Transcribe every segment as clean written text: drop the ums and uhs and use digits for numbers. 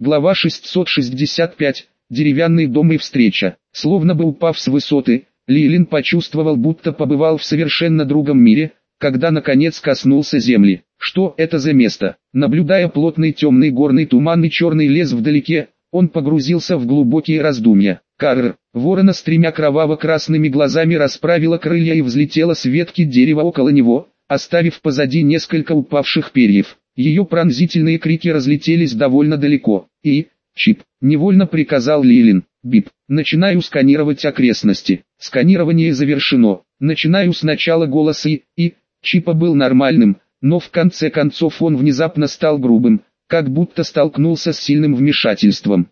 Глава 665. Деревянный дом и встреча. Словно бы упав с высоты, Лилин почувствовал, будто побывал в совершенно другом мире, когда наконец коснулся земли. Что это за место? Наблюдая плотный темный горный туман и черный лес вдалеке, он погрузился в глубокие раздумья. Карр, ворона с тремя кроваво-красными глазами, расправила крылья и взлетела с ветки дерева около него, оставив позади несколько упавших перьев. Ее пронзительные крики разлетелись довольно далеко. Чип, невольно приказал Лилин. Бип, начинаю сканировать окрестности. Сканирование завершено. Начинаю сначала. Голос Чипа был нормальным, но в конце концов он внезапно стал грубым, как будто столкнулся с сильным вмешательством.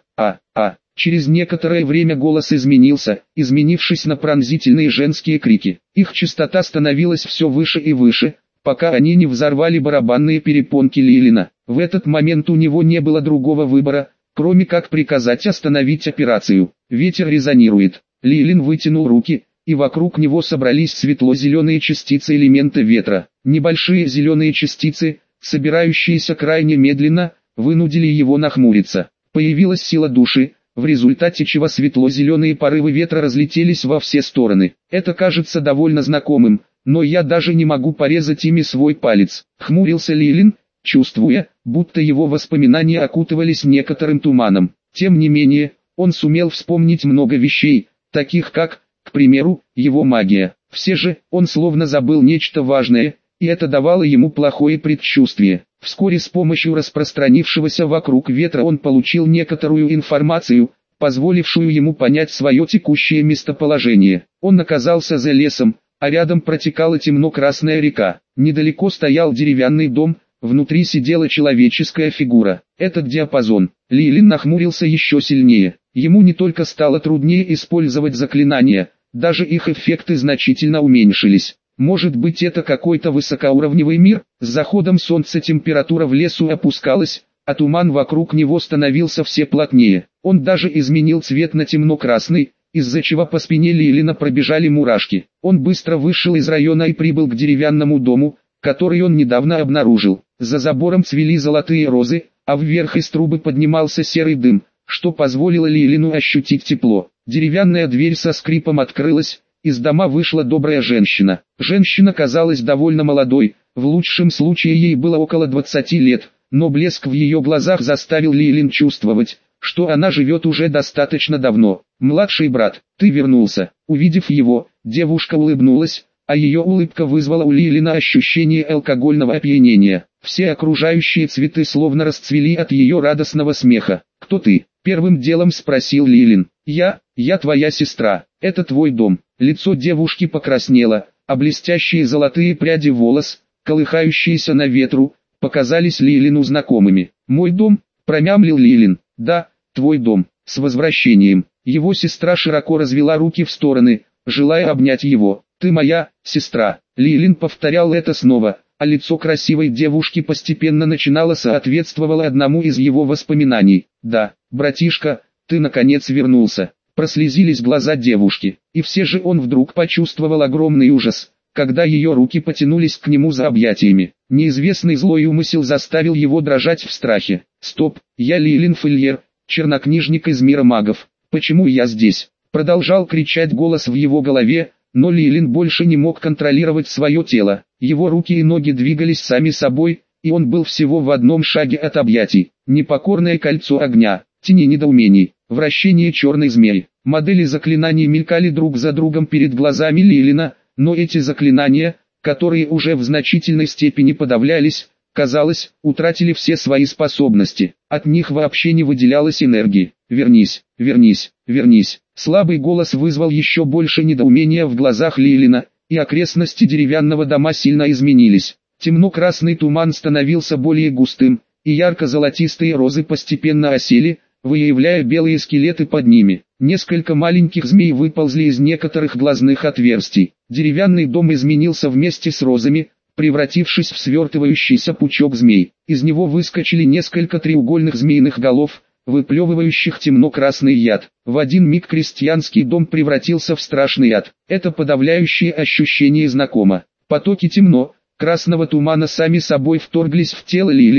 Через некоторое время голос изменился, изменившись на пронзительные женские крики. Их частота становилась все выше и выше, пока они не взорвали барабанные перепонки Лилина. В этот момент у него не было другого выбора, кроме как приказать остановить операцию. Ветер резонирует. Лилин вытянул руки, и вокруг него собрались светло-зеленые частицы элемента ветра. Небольшие зеленые частицы, собирающиеся крайне медленно, вынудили его нахмуриться. Появилась сила души, в результате чего светло-зеленые порывы ветра разлетелись во все стороны. Это кажется довольно знакомым, но я даже не могу порезать ими свой палец. Хмурился Лилин, чувствуя, будто его воспоминания окутывались некоторым туманом. Тем не менее, он сумел вспомнить много вещей, таких как, к примеру, его магия. Все же, он словно забыл нечто важное, и это давало ему плохое предчувствие. Вскоре с помощью распространившегося вокруг ветра он получил некоторую информацию, позволившую ему понять свое текущее местоположение. Он оказался за лесом, а рядом протекала темно-красная река. Недалеко стоял деревянный дом, внутри сидела человеческая фигура. Этот диапазон. Лилин нахмурился еще сильнее. Ему не только стало труднее использовать заклинания, даже их эффекты значительно уменьшились. Может быть, это какой-то высокоуровневый мир? С заходом солнца температура в лесу опускалась, а туман вокруг него становился все плотнее. Он даже изменил цвет на темно-красный, из-за чего по спине Лилина пробежали мурашки. Он быстро вышел из района и прибыл к деревянному дому, который он недавно обнаружил. За забором цвели золотые розы, а вверх из трубы поднимался серый дым, что позволило Лилину ощутить тепло. Деревянная дверь со скрипом открылась. Из дома вышла добрая женщина. Женщина казалась довольно молодой, в лучшем случае ей было около 20 лет, но блеск в ее глазах заставил Лилин чувствовать, что она живет уже достаточно давно. «Младший брат, ты вернулся». Увидев его, девушка улыбнулась, а ее улыбка вызвала у Лилина ощущение алкогольного опьянения. Все окружающие цветы словно расцвели от ее радостного смеха. «Кто ты?» — первым делом спросил Лилин. «Я твоя сестра, это твой дом». Лицо девушки покраснело, а блестящие золотые пряди волос, колыхающиеся на ветру, показались Лилину знакомыми. «Мой дом?» — промямлил Лилин. «Да, твой дом. С возвращением». Его сестра широко развела руки в стороны, желая обнять его. «Ты моя сестра». Лилин повторял это снова, а лицо красивой девушки постепенно начинало соответствовало одному из его воспоминаний. «Да, братишка, ты наконец вернулся». Прослезились глаза девушки, и все же он вдруг почувствовал огромный ужас, когда ее руки потянулись к нему за объятиями. Неизвестный злой умысел заставил его дрожать в страхе. «Стоп, я Лилин Фельер, чернокнижник из мира магов. Почему я здесь?» Продолжал кричать голос в его голове, но Лилин больше не мог контролировать свое тело. Его руки и ноги двигались сами собой, и он был всего в одном шаге от объятий. Непокорное кольцо огня, тени недоумений, вращение черной змеи. Модели заклинаний мелькали друг за другом перед глазами Лилина, но эти заклинания, которые уже в значительной степени подавлялись, казалось, утратили все свои способности. От них вообще не выделялась энергии. «Вернись, вернись, вернись». Слабый голос вызвал еще больше недоумения в глазах Лилина, и окрестности деревянного дома сильно изменились. Темно-красный туман становился более густым, и ярко-золотистые розы постепенно осели, выявляя белые скелеты под ними. Несколько маленьких змей выползли из некоторых глазных отверстий. Деревянный дом изменился вместе с розами, превратившись в свертывающийся пучок змей. Из него выскочили несколько треугольных змеиных голов, выплевывающих темно-красный яд. В один миг крестьянский дом превратился в страшный ад. Это подавляющее ощущение знакомо. Потоки темно-красного тумана сами собой вторглись в тело Лилина,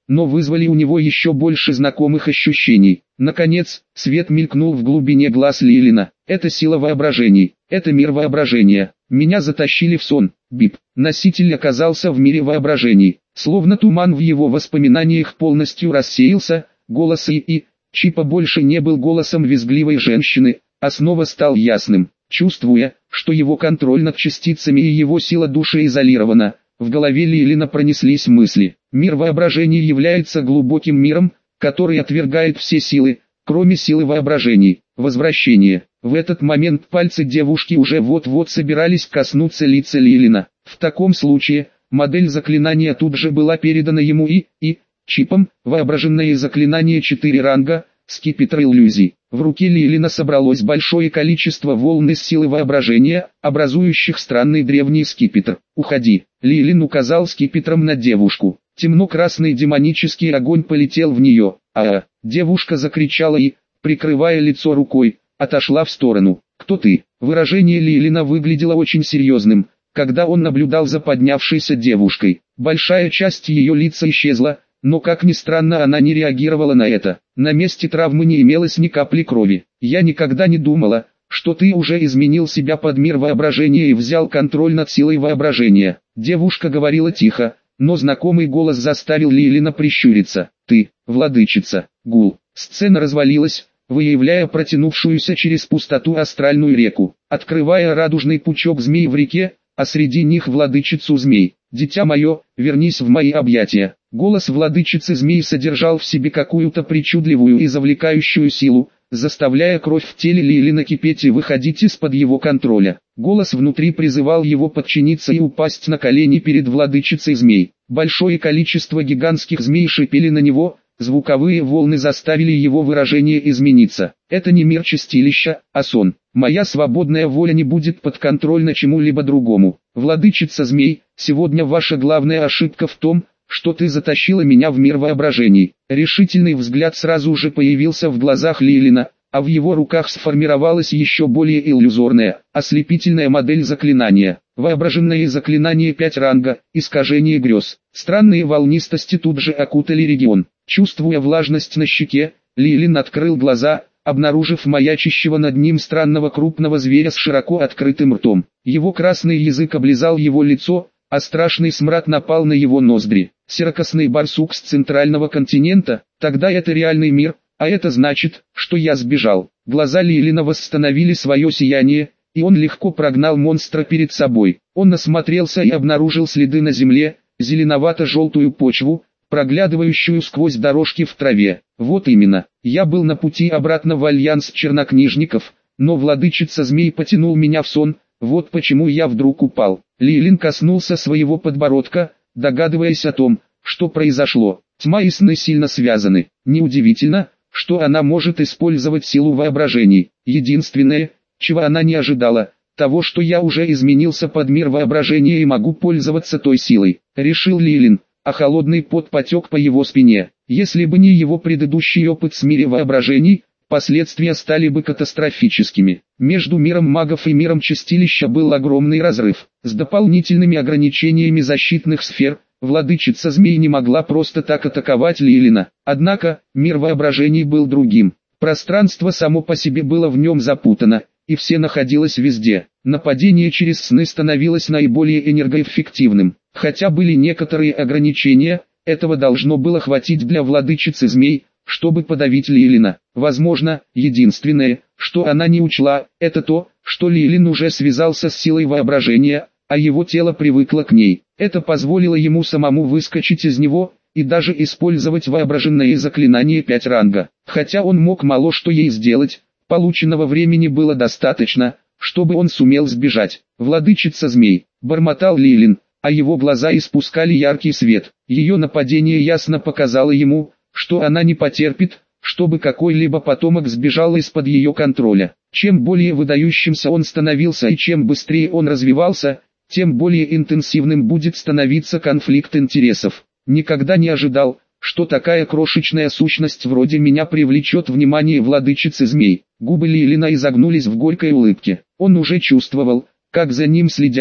но вызвали у него еще больше знакомых ощущений. Наконец, свет мелькнул в глубине глаз Лилина. Это сила воображений, это мир воображения. Меня затащили в сон. Бип. Носитель оказался в мире воображений. Словно туман в его воспоминаниях полностью рассеялся, голос и Чипа больше не был голосом визгливой женщины, а снова стал ясным. Чувствуя, что его контроль над частицами и его сила души изолирована, в голове Лилина пронеслись мысли. Мир воображений является глубоким миром, который отвергает все силы, кроме силы воображений. Возвращение. В этот момент пальцы девушки уже вот-вот собирались коснуться лица Лилина. В таком случае, модель заклинания тут же была передана ему и Чипом, воображенное заклинание 4 ранга, скипетр иллюзий. В руке Лилина собралось большое количество волн из силы воображения, образующих странный древний скипетр. «Уходи!» Лилин указал скипетром на девушку. Темно-красный демонический огонь полетел в нее. Девушка закричала и, прикрывая лицо рукой, отошла в сторону. «Кто ты?» Выражение Лилина выглядело очень серьезным, когда он наблюдал за поднявшейся девушкой. Большая часть ее лица исчезла, но как ни странно она не реагировала на это. На месте травмы не имелось ни капли крови. «Я никогда не думала, что ты уже изменил себя под мир воображения и взял контроль над силой воображения». Девушка говорила тихо, но знакомый голос заставил Лилина прищуриться. «Ты, владычица». Гул. Сцена развалилась, выявляя протянувшуюся через пустоту астральную реку, открывая радужный пучок змей в реке, а среди них владычицу змей. «Дитя мое, вернись в мои объятия». Голос владычицы змей содержал в себе какую-то причудливую и завлекающую силу, заставляя кровь в теле Лилина кипеть и выходить из-под его контроля. Голос внутри призывал его подчиниться и упасть на колени перед владычицей змей. Большое количество гигантских змей шипели на него, звуковые волны заставили его выражение измениться. «Это не мир чистилища, а сон. Моя свободная воля не будет подконтрольна чему-либо другому. Владычица змей, сегодня ваша главная ошибка в том, что ты затащила меня в мир воображений». Решительный взгляд сразу же появился в глазах Лилина, а в его руках сформировалась еще более иллюзорная, ослепительная модель заклинания. Воображенное заклинание 5 ранга, искажение грез. Странные волнистости тут же окутали регион. Чувствуя влажность на щеке, Лилин открыл глаза, обнаружив маячащего над ним странного крупного зверя с широко открытым ртом. Его красный язык облизал его лицо, а страшный смрад напал на его ноздри. Серокосный барсук с центрального континента, тогда это реальный мир, а это значит, что я сбежал. Глаза Лилина восстановили свое сияние, и он легко прогнал монстра перед собой. Он осмотрелся и обнаружил следы на земле, зеленовато-желтую почву, проглядывающую сквозь дорожки в траве. Вот именно, я был на пути обратно в альянс чернокнижников, но владычица змей потянул меня в сон, вот почему я вдруг упал. Лилин коснулся своего подбородка, догадываясь о том, что произошло. Тьма и сны сильно связаны. Неудивительно, что она может использовать силу воображений. Единственное, чего она не ожидала, того, что я уже изменился под мир воображения и могу пользоваться той силой, решил Лилин, а холодный пот потек по его спине. Если бы не его предыдущий опыт с миром воображений, последствия стали бы катастрофическими. Между миром магов и миром чистилища был огромный разрыв. С дополнительными ограничениями защитных сфер, владычица змей не могла просто так атаковать Лилина. Однако, мир воображений был другим. Пространство само по себе было в нем запутано, и все находилось везде. Нападение через сны становилось наиболее энергоэффективным. Хотя были некоторые ограничения, этого должно было хватить для владычицы змей, чтобы подавить Лилина. Возможно, единственное, что она не учла, это то, что Лилин уже связался с силой воображения, а его тело привыкло к ней. Это позволило ему самому выскочить из него, и даже использовать воображенное заклинание 5 ранга. Хотя он мог мало что ей сделать, полученного времени было достаточно, чтобы он сумел сбежать. «Владычица змей», — бормотал Лилин, а его глаза испускали яркий свет. Ее нападение ясно показало ему, что она не потерпит, чтобы какой-либо потомок сбежал из-под ее контроля. Чем более выдающимся он становился и чем быстрее он развивался, тем более интенсивным будет становиться конфликт интересов. Никогда не ожидал, что такая крошечная сущность вроде меня привлечет внимание владычицы змей. Губы Лилина изогнулись в горькой улыбке. Он уже чувствовал, как за ним следят,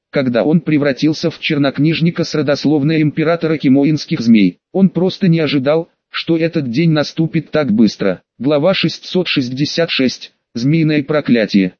когда он превратился в чернокнижника с родословной императора кимоинских змей. Он просто не ожидал, что этот день наступит так быстро. Глава 666. Змеиное проклятие.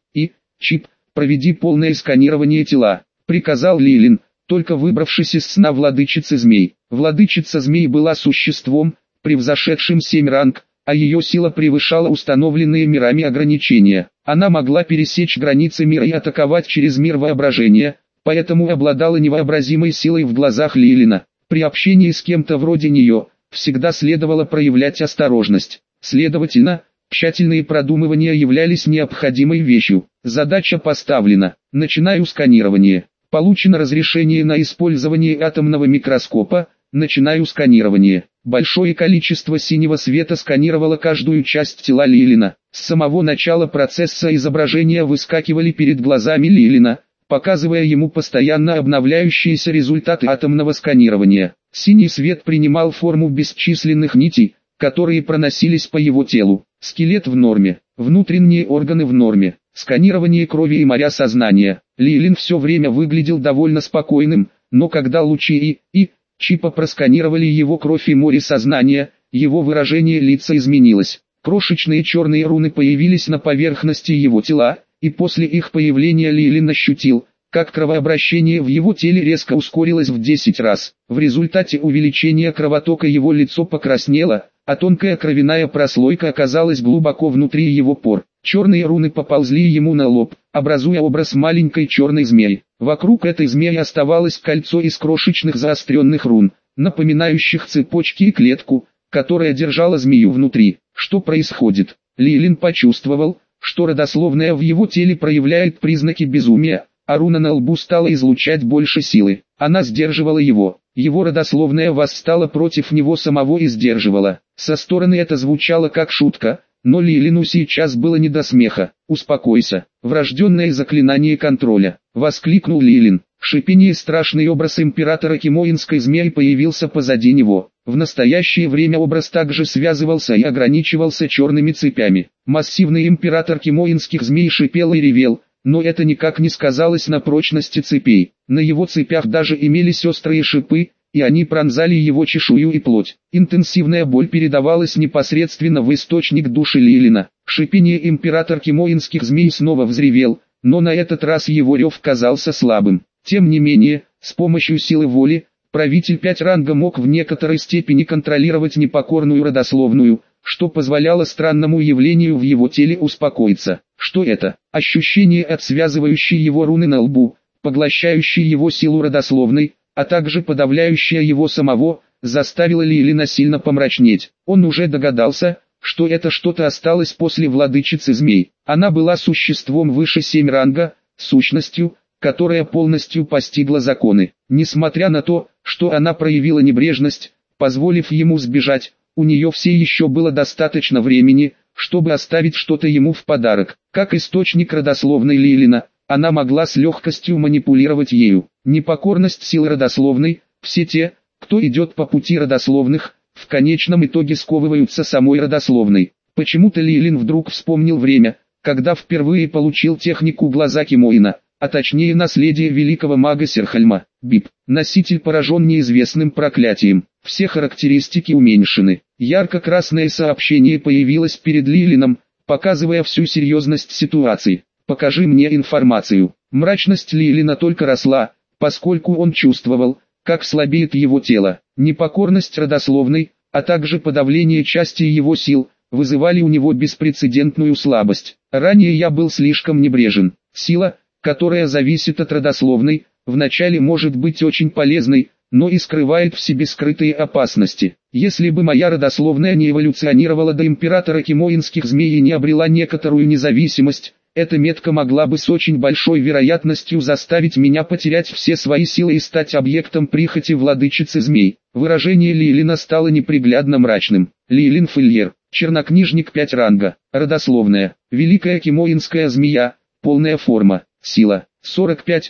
Чип, проведи полное сканирование тела, приказал Лилин, только выбравшись из сна владычицы змей. Владычица змей была существом, превзошедшим 7 ранг, а ее сила превышала установленные мирами ограничения. Она могла пересечь границы мира и атаковать через мир воображения, поэтому обладала невообразимой силой в глазах Лилина. При общении с кем-то вроде нее, всегда следовало проявлять осторожность. Следовательно, тщательные продумывания являлись необходимой вещью. Задача поставлена. Начинаю сканирование. Получено разрешение на использование атомного микроскопа. Начинаю сканирование. Большое количество синего света сканировало каждую часть тела Лилина. С самого начала процесса изображения выскакивали перед глазами Лилина, показывая ему постоянно обновляющиеся результаты атомного сканирования. Синий свет принимал форму бесчисленных нитей, которые проносились по его телу. Скелет в норме, внутренние органы в норме, сканирование крови и моря сознания. Лилин все время выглядел довольно спокойным, но когда лучи чипа просканировали его кровь и море сознания, его выражение лица изменилось. Крошечные черные руны появились на поверхности его тела, и после их появления Лилин ощутил, как кровообращение в его теле резко ускорилось в 10 раз. В результате увеличения кровотока его лицо покраснело, а тонкая кровяная прослойка оказалась глубоко внутри его пор. Черные руны поползли ему на лоб, образуя образ маленькой черной змеи. Вокруг этой змеи оставалось кольцо из крошечных заостренных рун, напоминающих цепочки и клетку, которая держала змею внутри. Что происходит? Лилин почувствовал, что родословная в его теле проявляет признаки безумия, а руна на лбу стала излучать больше силы. Она сдерживала его. Его родословная восстала против него самого и сдерживала. Со стороны это звучало как шутка, но Лилину сейчас было не до смеха. «Успокойся, врожденное заклинание контроля», — воскликнул Лилин. Шипение, страшный образ императора кимоинской змеи появился позади него. В настоящее время образ также связывался и ограничивался черными цепями. Массивный император кимоинских змей шипел и ревел, но это никак не сказалось на прочности цепей. На его цепях даже имелись острые шипы, и они пронзали его чешую и плоть. Интенсивная боль передавалась непосредственно в источник души Лилина. Шипение император кимоинских змей снова взревел, но на этот раз его рев казался слабым. Тем не менее, с помощью силы воли, правитель 5 ранга мог в некоторой степени контролировать непокорную родословную, что позволяло странному явлению в его теле успокоиться. Что это? Ощущение от связывающей его руны на лбу, поглощающей его силу родословной, а также подавляющая его самого, заставило Лилина сильно помрачнеть. Он уже догадался, что это что-то осталось после владычицы змей. Она была существом выше 7 ранга, сущностью, которая полностью постигла законы. Несмотря на то, что она проявила небрежность, позволив ему сбежать, у нее все еще было достаточно времени, чтобы оставить что-то ему в подарок. Как источник родословной Лилина, она могла с легкостью манипулировать ею. Непокорность сил родословной, все те, кто идет по пути родословных, в конечном итоге сковываются самой родословной. Почему-то Лилин вдруг вспомнил время, когда впервые получил технику глаза Кимоина, а точнее наследие великого мага Серхальма. Бип. Носитель поражен неизвестным проклятием. Все характеристики уменьшены. Ярко-красное сообщение появилось перед Лилином, показывая всю серьезность ситуации. «Покажи мне информацию». Мрачность Лилина только росла, поскольку он чувствовал, как слабеет его тело. Непокорность родословной, а также подавление части его сил, вызывали у него беспрецедентную слабость. Ранее я был слишком небрежен. Сила, которая зависит от родословной, вначале может быть очень полезной, но и скрывает в себе скрытые опасности. Если бы моя родословная не эволюционировала до императора кимоинских змей и не обрела некоторую независимость, эта метка могла бы с очень большой вероятностью заставить меня потерять все свои силы и стать объектом прихоти владычицы змей. Выражение Лилина стало неприглядно мрачным. Лилин Фильер, чернокнижник 5 ранга, родословная, великая кимоинская змея, полная форма, сила, 45,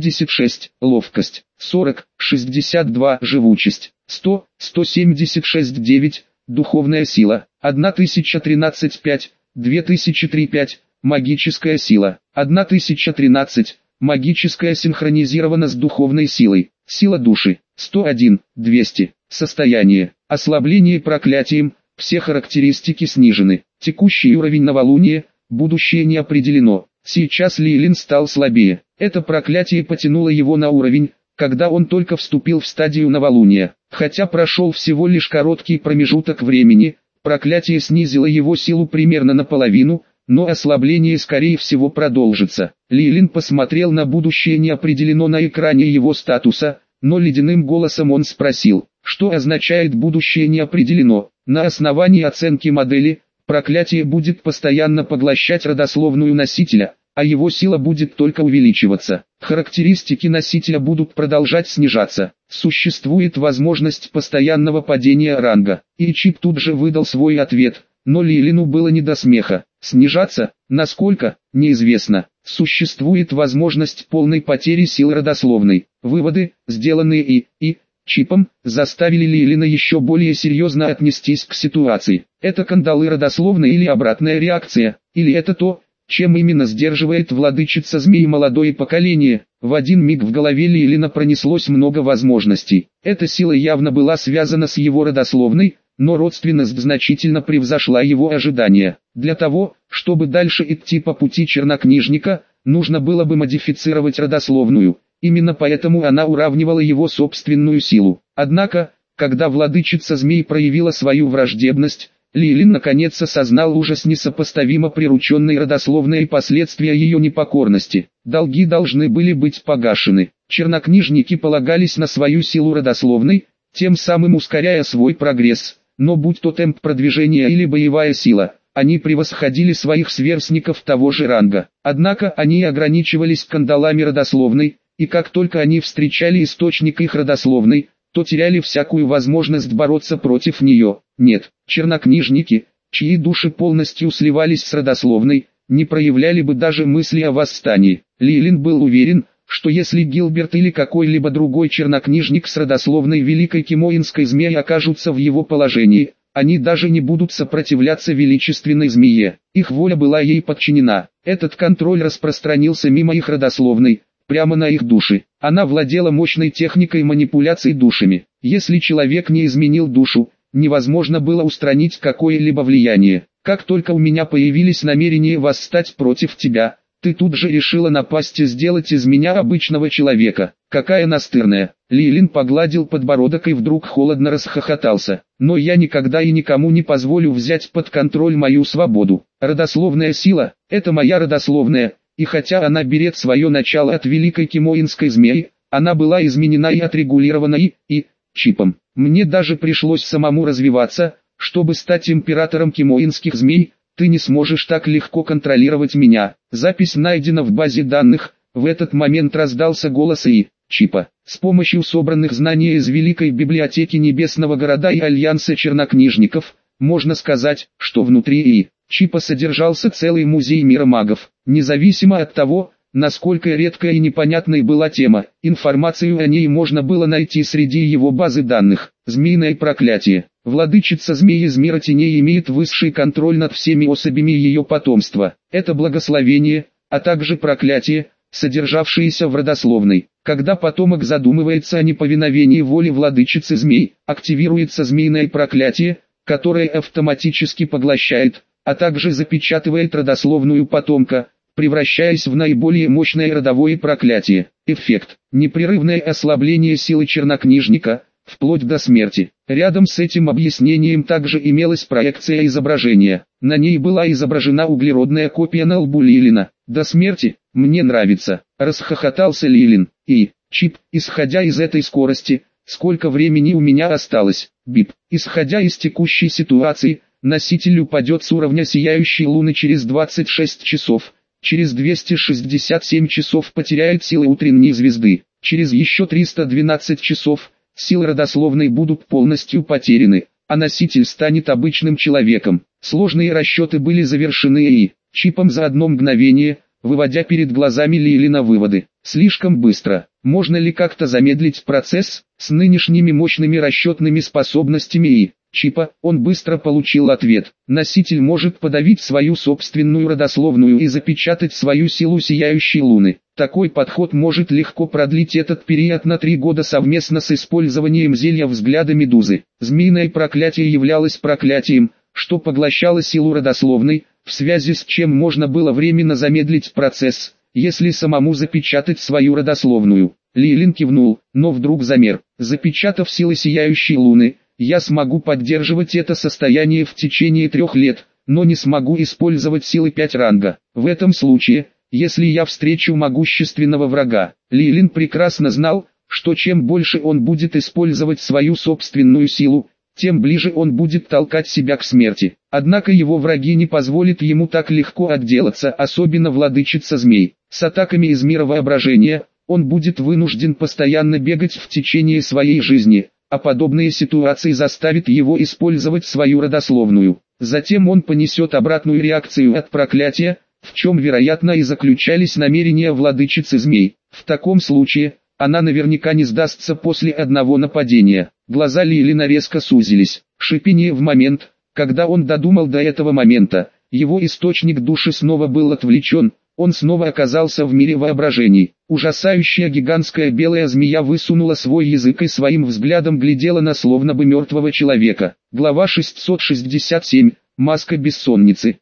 76, ловкость, 40, 62, живучесть, 100, 176, 9, духовная сила, 1013, 5, 2003, 5, магическая сила, 1013, Магическая синхронизирована с духовной силой. Сила души. 101, 200. Состояние. Ослабление проклятием. Все характеристики снижены. Текущий уровень новолуния. Будущее не определено. Сейчас Лилин стал слабее. Это проклятие потянуло его на уровень, когда он только вступил в стадию новолуния. Хотя прошел всего лишь короткий промежуток времени, проклятие снизило его силу примерно наполовину, но ослабление скорее всего продолжится. Лилин посмотрел на будущее не определено на экране его статуса, но ледяным голосом он спросил, что означает будущее не определено. На основании оценки модели, проклятие будет постоянно поглощать родословную носителя, а его сила будет только увеличиваться. Характеристики носителя будут продолжать снижаться. Существует возможность постоянного падения ранга. И Чип тут же выдал свой ответ, но Лилину было не до смеха. Снижаться? Насколько? Неизвестно. Существует возможность полной потери сил родословной. Выводы, сделанные и Чипом, заставили Лилина еще более серьезно отнестись к ситуации. Это кандалы родословной или обратная реакция, или это то, чем именно сдерживает владычица змей молодое поколение. В один миг в голове Лилина пронеслось много возможностей. Эта сила явно была связана с его родословной, но родственность значительно превзошла его ожидания. Для того, чтобы дальше идти по пути чернокнижника, нужно было бы модифицировать родословную. Именно поэтому она уравнивала его собственную силу. Однако, когда владычица змей проявила свою враждебность, Лилин наконец осознал ужас несопоставимо прирученной родословной и последствия ее непокорности. Долги должны были быть погашены. Чернокнижники полагались на свою силу родословной, тем самым ускоряя свой прогресс. Но будь то темп продвижения или боевая сила, они превосходили своих сверстников того же ранга. Однако они ограничивались кандалами родословной, и как только они встречали источник их родословной, то теряли всякую возможность бороться против нее. Нет, чернокнижники, чьи души полностью сливались с родословной, не проявляли бы даже мысли о восстании. Лилин был уверен, что если Гилберт или какой-либо другой чернокнижник с родословной Великой Кимоинской змеи окажутся в его положении, они даже не будут сопротивляться величественной змее. Их воля была ей подчинена. Этот контроль распространился мимо их родословной, прямо на их души. Она владела мощной техникой манипуляций душами. Если человек не изменил душу, невозможно было устранить какое-либо влияние. Как только у меня появились намерения восстать против тебя, ты тут же решила напасть и сделать из меня обычного человека. Какая настырная. Лилин погладил подбородок и вдруг холодно расхохотался. Но я никогда и никому не позволю взять под контроль мою свободу. Родословная сила – это моя родословная. И хотя она берет свое начало от Великой Кимоинской змеи, она была изменена и отрегулирована и Чипом. Мне даже пришлось самому развиваться, чтобы стать императором Кимоинских змей. Ты не сможешь так легко контролировать меня. Запись найдена в базе данных. В этот момент раздался голос Чипа. С помощью собранных знаний из Великой библиотеки Небесного города и Альянса чернокнижников, можно сказать, что внутри Чипа содержался целый музей мира магов. Независимо от того, насколько редкая и непонятной была тема, информацию о ней можно было найти среди его базы данных. Змеиное проклятие. Владычица змей из мира теней имеет высший контроль над всеми особями ее потомства. Это благословение, а также проклятие, содержавшееся в родословной. Когда потомок задумывается о неповиновении воле владычицы змей, активируется змеиное проклятие, которое автоматически поглощает, а также запечатывает родословную потомка, превращаясь в наиболее мощное родовое проклятие. Эффект. Непрерывное ослабление силы чернокнижника, вплоть до смерти. Рядом с этим объяснением также имелась проекция изображения. На ней была изображена углеродная копия на лбу Лилина. До смерти, мне нравится, расхохотался Лилин. Чип, исходя из этой скорости, сколько времени у меня осталось? Бип, исходя из текущей ситуации, носитель упадет с уровня сияющей луны через 26 часов. Через 267 часов потеряет силы утренней звезды. Через еще 312 часов силы родословной будут полностью потеряны, а носитель станет обычным человеком. Сложные расчеты были завершены Чипом за одно мгновение, выводя перед глазами Лилина выводы. Слишком быстро. Можно ли как-то замедлить процесс? С нынешними мощными расчетными способностями чипа, он быстро получил ответ. Носитель может подавить свою собственную родословную и запечатать свою силу сияющей луны. Такой подход может легко продлить этот период на 3 года совместно с использованием зелья взгляда медузы. Змеиное проклятие являлось проклятием, что поглощало силу родословной, в связи с чем можно было временно замедлить процесс, если самому запечатать свою родословную. Лилин кивнул, но вдруг замер. Запечатав силы сияющей луны, я смогу поддерживать это состояние в течение 3 лет, но не смогу использовать силы 5 ранга. В этом случае, если я встречу могущественного врага, Лилин прекрасно знал, что чем больше он будет использовать свою собственную силу, тем ближе он будет толкать себя к смерти. Однако его враги не позволят ему так легко отделаться, особенно владычица змей. С атаками из мира воображения, он будет вынужден постоянно бегать в течение своей жизни, а подобные ситуации заставят его использовать свою родословную. Затем он понесет обратную реакцию от проклятия, в чем вероятно и заключались намерения владычицы змей. В таком случае, она наверняка не сдастся после одного нападения. Глаза Лилина резко сузились. Шипение в момент, когда он додумал до этого момента, его источник души снова был отвлечен, он снова оказался в мире воображений. Ужасающая гигантская белая змея высунула свой язык и своим взглядом глядела на словно бы мертвого человека. Глава 667. Маска бессонницы.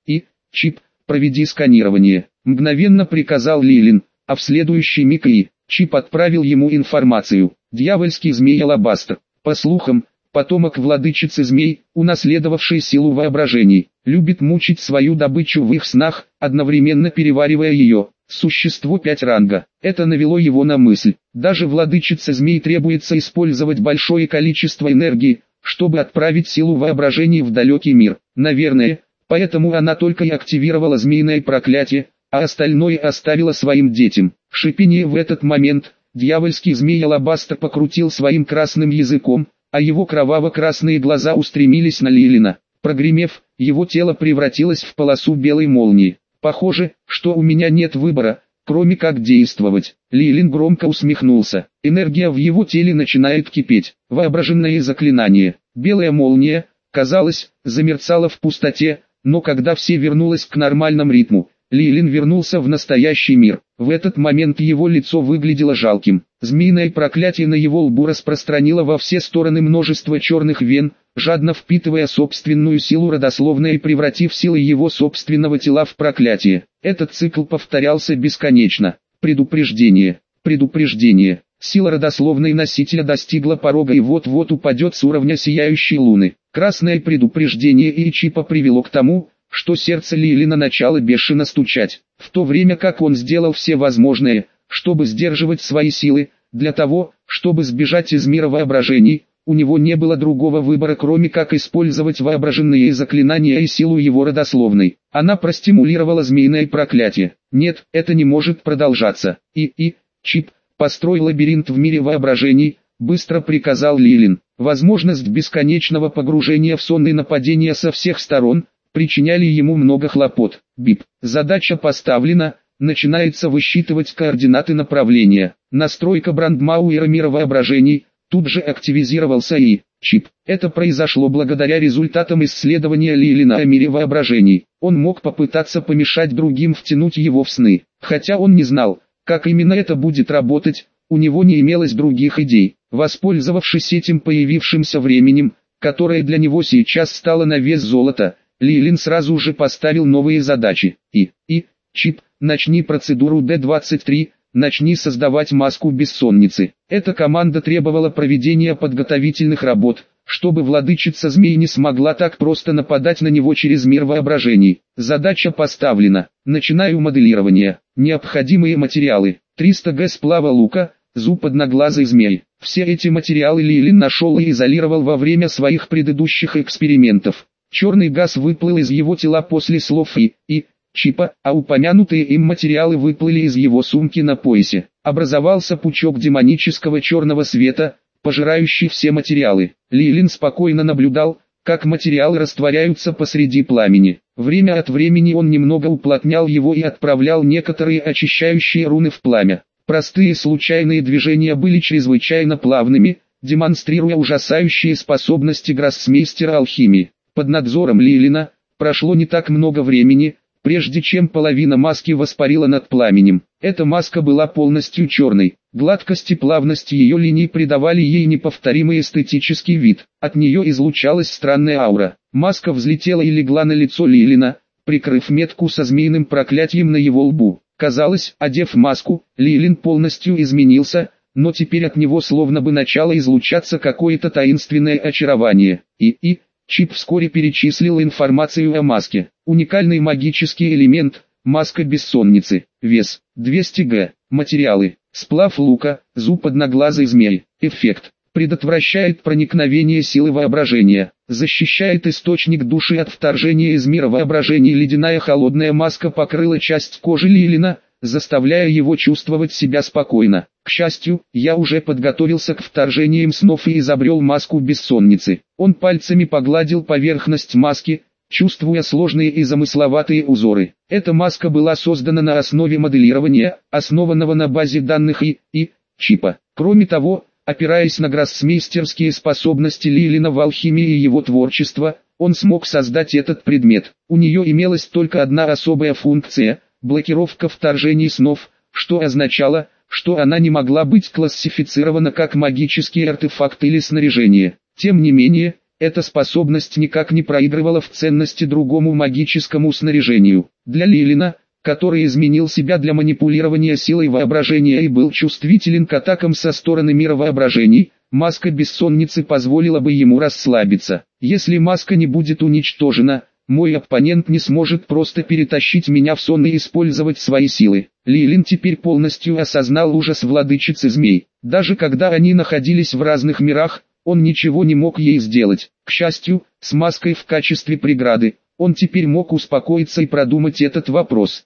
Чип, проведи сканирование. Мгновенно приказал Лилин, а в следующий миг Чип отправил ему информацию. Дьявольский змей Алабастр. По слухам, потомок владычицы змей, унаследовавший силу воображений, любит мучить свою добычу в их снах, одновременно переваривая ее. Существо 5 ранга. Это навело его на мысль. Даже владычице змей требуется использовать большое количество энергии, чтобы отправить силу воображений в далекий мир. Наверное, поэтому она только и активировала змеиное проклятие, а остальное оставила своим детям. Шипение в этот момент, дьявольский змей Алабастр покрутил своим красным языком, а его кроваво-красные глаза устремились на Лилина. Прогремев, его тело превратилось в полосу белой молнии. Похоже, что у меня нет выбора, кроме как действовать. Лилин громко усмехнулся. Энергия в его теле начинает кипеть. Воображенное заклинание. Белая молния, казалось, замерцала в пустоте, но когда все вернулось к нормальному ритму, Лилин вернулся в настоящий мир. В этот момент его лицо выглядело жалким. Змеиное проклятие на его лбу распространило во все стороны множество черных вен, жадно впитывая собственную силу родословной и превратив силы его собственного тела в проклятие. Этот цикл повторялся бесконечно. Предупреждение. Предупреждение. Сила родословной носителя достигла порога и вот-вот упадет с уровня сияющей луны. Красное предупреждение Чипа привело к тому, что сердце Лилина начало бешено стучать, в то время как он сделал все возможное, чтобы сдерживать свои силы. Для того, чтобы сбежать из мира воображений, у него не было другого выбора, кроме как использовать воображенные заклинания и силу его родословной. Она простимулировала змеиное проклятие. Нет, это не может продолжаться. Чип, построй лабиринт в мире воображений, быстро приказал Лилин. Возможность бесконечного погружения в сон и нападения со всех сторон причиняли ему много хлопот. Бип. Задача поставлена, начинается высчитывать координаты направления. Настройка брандмауэра мира воображений, тут же активизировался Чип. Это произошло благодаря результатам исследования Лилина о мире воображений. Он мог попытаться помешать другим втянуть его в сны. Хотя он не знал, как именно это будет работать, у него не имелось других идей. Воспользовавшись этим появившимся временем, которое для него сейчас стало на вес золота, Лилин сразу же поставил новые задачи. Чип, начни процедуру D23, начни создавать маску бессонницы. Эта команда требовала проведения подготовительных работ, чтобы владычица змей не смогла так просто нападать на него через мир воображений. Задача поставлена. Начинаю моделирование. Необходимые материалы. 300 г сплава лука, зуб одноглазый змей. Все эти материалы Лилин нашел и изолировал во время своих предыдущих экспериментов. Черный газ выплыл из его тела после слов Чипа, а упомянутые им материалы выплыли из его сумки на поясе. Образовался пучок демонического черного света, пожирающий все материалы. Лилин спокойно наблюдал, как материалы растворяются посреди пламени. Время от времени он немного уплотнял его и отправлял некоторые очищающие руны в пламя. Простые случайные движения были чрезвычайно плавными, демонстрируя ужасающие способности гроссмейстера алхимии. Под надзором Лилина прошло не так много времени, прежде чем половина маски воспарила над пламенем. Эта маска была полностью черной. Гладкость и плавность ее линий придавали ей неповторимый эстетический вид. От нее излучалась странная аура. Маска взлетела и легла на лицо Лилина, прикрыв метку со змеиным проклятием на его лбу. Казалось, одев маску, Лилин полностью изменился, но теперь от него словно бы начало излучаться какое-то таинственное очарование. Чип вскоре перечислил информацию о маске. Уникальный магический элемент, маска бессонницы, вес 200 г, материалы, сплав лука, зуб одноглазой змеи, эффект, предотвращает проникновение силы воображения, защищает источник души от вторжения из мира воображения. Ледяная холодная маска покрыла часть кожи Лилина, заставляя его чувствовать себя спокойно. К счастью, я уже подготовился к вторжениям снов и изобрел маску бессонницы. Он пальцами погладил поверхность маски, чувствуя сложные и замысловатые узоры. Эта маска была создана на основе моделирования, основанного на базе данных чипа. Кроме того, опираясь на гроссмейстерские способности Лилина в алхимии и его творчество, он смог создать этот предмет. У нее имелась только одна особая функция – блокировка вторжений снов, что означало, что она не могла быть классифицирована как магический артефакт или снаряжение. Тем не менее, эта способность никак не проигрывала в ценности другому магическому снаряжению. Для Лилина, который изменил себя для манипулирования силой воображения и был чувствителен к атакам со стороны мира воображений, маска бессонницы позволила бы ему расслабиться. Если маска не будет уничтожена, мой оппонент не сможет просто перетащить меня в сон и использовать свои силы. Лилин теперь полностью осознал ужас владычицы змей. Даже когда они находились в разных мирах, он ничего не мог ей сделать. К счастью, с маской в качестве преграды, он теперь мог успокоиться и продумать этот вопрос.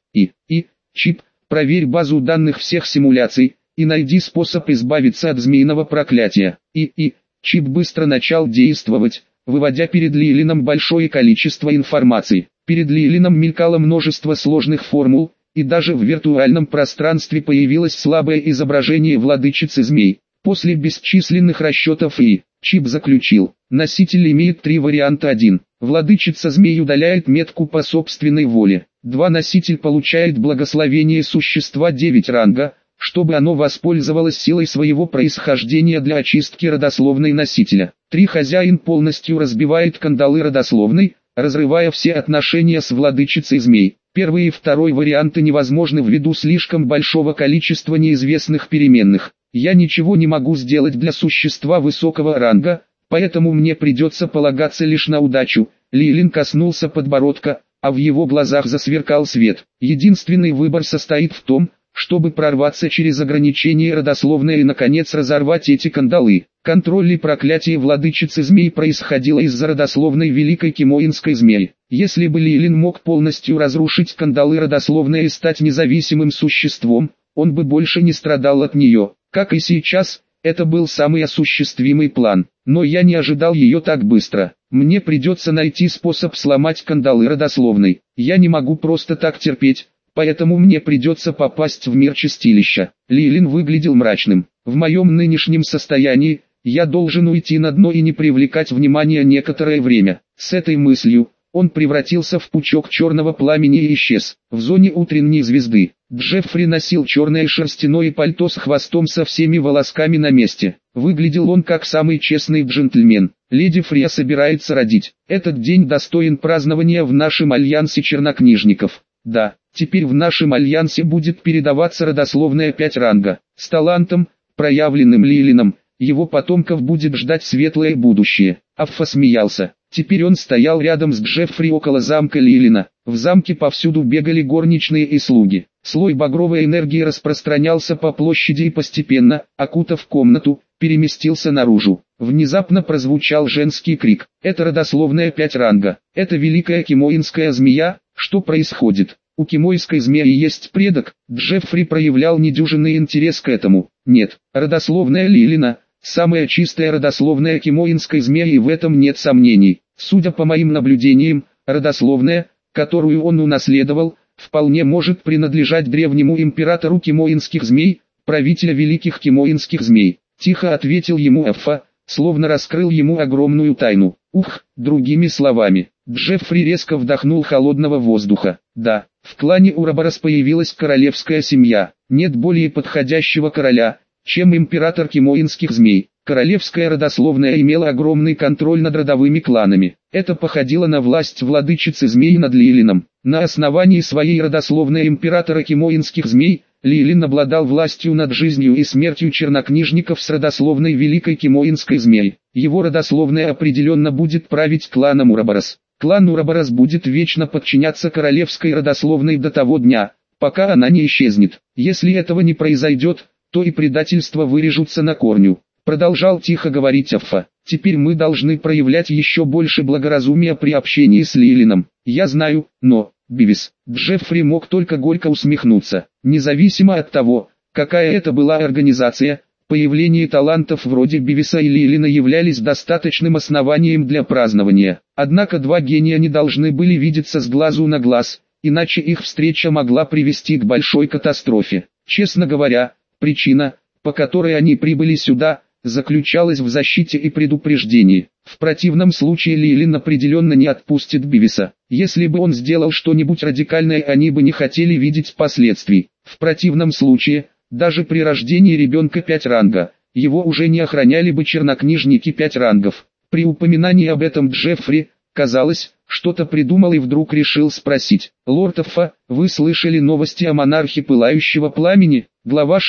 Чип, проверь базу данных всех симуляций, и найди способ избавиться от змеиного проклятия. Чип быстро начал действовать, выводя перед Лилином большое количество информации. Перед Лилином мелькало множество сложных формул, и даже в виртуальном пространстве появилось слабое изображение владычицы змей. После бесчисленных расчетов Чип заключил: носитель имеет 3 варианта. 1. Владычица змей удаляет метку по собственной воле. 2. Носитель получает благословение существа 9 ранга, чтобы оно воспользовалось силой своего происхождения для очистки родословной носителя. 3. Хозяин полностью разбивает кандалы родословной, разрывая все отношения с владычицей змей. Первый и второй варианты невозможны ввиду слишком большого количества неизвестных переменных. Я ничего не могу сделать для существа высокого ранга, поэтому мне придется полагаться лишь на удачу. Лилин коснулся подбородка, а в его глазах засверкал свет. Единственный выбор состоит в том, чтобы прорваться через ограничение родословное и наконец разорвать эти кандалы. Контроль и проклятие владычицы змей происходило из-за родословной великой кимоинской змеи. Если бы Лилин мог полностью разрушить кандалы родословной и стать независимым существом, он бы больше не страдал от нее. Как и сейчас, это был самый осуществимый план, но я не ожидал ее так быстро. Мне придется найти способ сломать кандалы родословной. Я не могу просто так терпеть, поэтому мне придется попасть в мир чистилища. Лилин выглядел мрачным. В моем нынешнем состоянии, я должен уйти на дно и не привлекать внимания некоторое время. С этой мыслью, он превратился в пучок черного пламени и исчез. В зоне утренней звезды, Джеффри носил черное шерстяное пальто с хвостом со всеми волосками на месте. Выглядел он как самый честный джентльмен. Леди Фрия собирается родить. Этот день достоин празднования в нашем альянсе чернокнижников. Да, теперь в нашем альянсе будет передаваться родословная 5 ранга. С талантом, проявленным Лилином, его потомков будет ждать светлое будущее. Аффа смеялся. Теперь он стоял рядом с Джеффри около замка Лилина. В замке повсюду бегали горничные и слуги. Слой багровой энергии распространялся по площади и постепенно, окутав комнату, переместился наружу. Внезапно прозвучал женский крик. Это родословная 5 ранга. Это великая кимоинская змея. Что происходит? У кимойской змеи есть предок. Джеффри проявлял недюжинный интерес к этому. Нет, родословная Лилина. Самая чистая родословная кимоинской змеи, и в этом нет сомнений. Судя по моим наблюдениям, родословная, которую он унаследовал, вполне может принадлежать древнему императору кимоинских змей, правителя великих кимоинских змей. Тихо ответил ему Аффа, словно раскрыл ему огромную тайну. Ух, другими словами, Джеффри резко вдохнул холодного воздуха. Да, в клане Ураборос появилась королевская семья. Нет более подходящего короля, чем император кимоинских змей. Королевская родословная имела огромный контроль над родовыми кланами. Это походило на власть владычицы змей над Лилином. На основании своей родословной императора кимоинских змей, Лилин обладал властью над жизнью и смертью чернокнижников с родословной Великой Кимоинской змеи. Его родословная определенно будет править кланом Ураборос. Клан Ураборос будет вечно подчиняться королевской родословной до того дня, пока она не исчезнет. Если этого не произойдет, то и предательство вырежутся на корню. Продолжал тихо говорить Аффа. Теперь мы должны проявлять еще больше благоразумия при общении с Лилином. Я знаю, но... Бивис. Джеффри мог только горько усмехнуться. Независимо от того, какая это была организация, появление талантов вроде Бивиса и Лилина являлись достаточным основанием для празднования. Однако два гения не должны были видеться с глазу на глаз, иначе их встреча могла привести к большой катастрофе. Честно говоря, причина, по которой они прибыли сюда, заключалась в защите и предупреждении. В противном случае Лилин определенно не отпустит Бивиса. Если бы он сделал что-нибудь радикальное, они бы не хотели видеть последствий. В противном случае, даже при рождении ребенка 5 ранга, его уже не охраняли бы чернокнижники 5 рангов. При упоминании об этом Джеффри, казалось, что-то придумал и вдруг решил спросить. «Лорд Аффа, вы слышали новости о монархе Пылающего Пламени?» Глава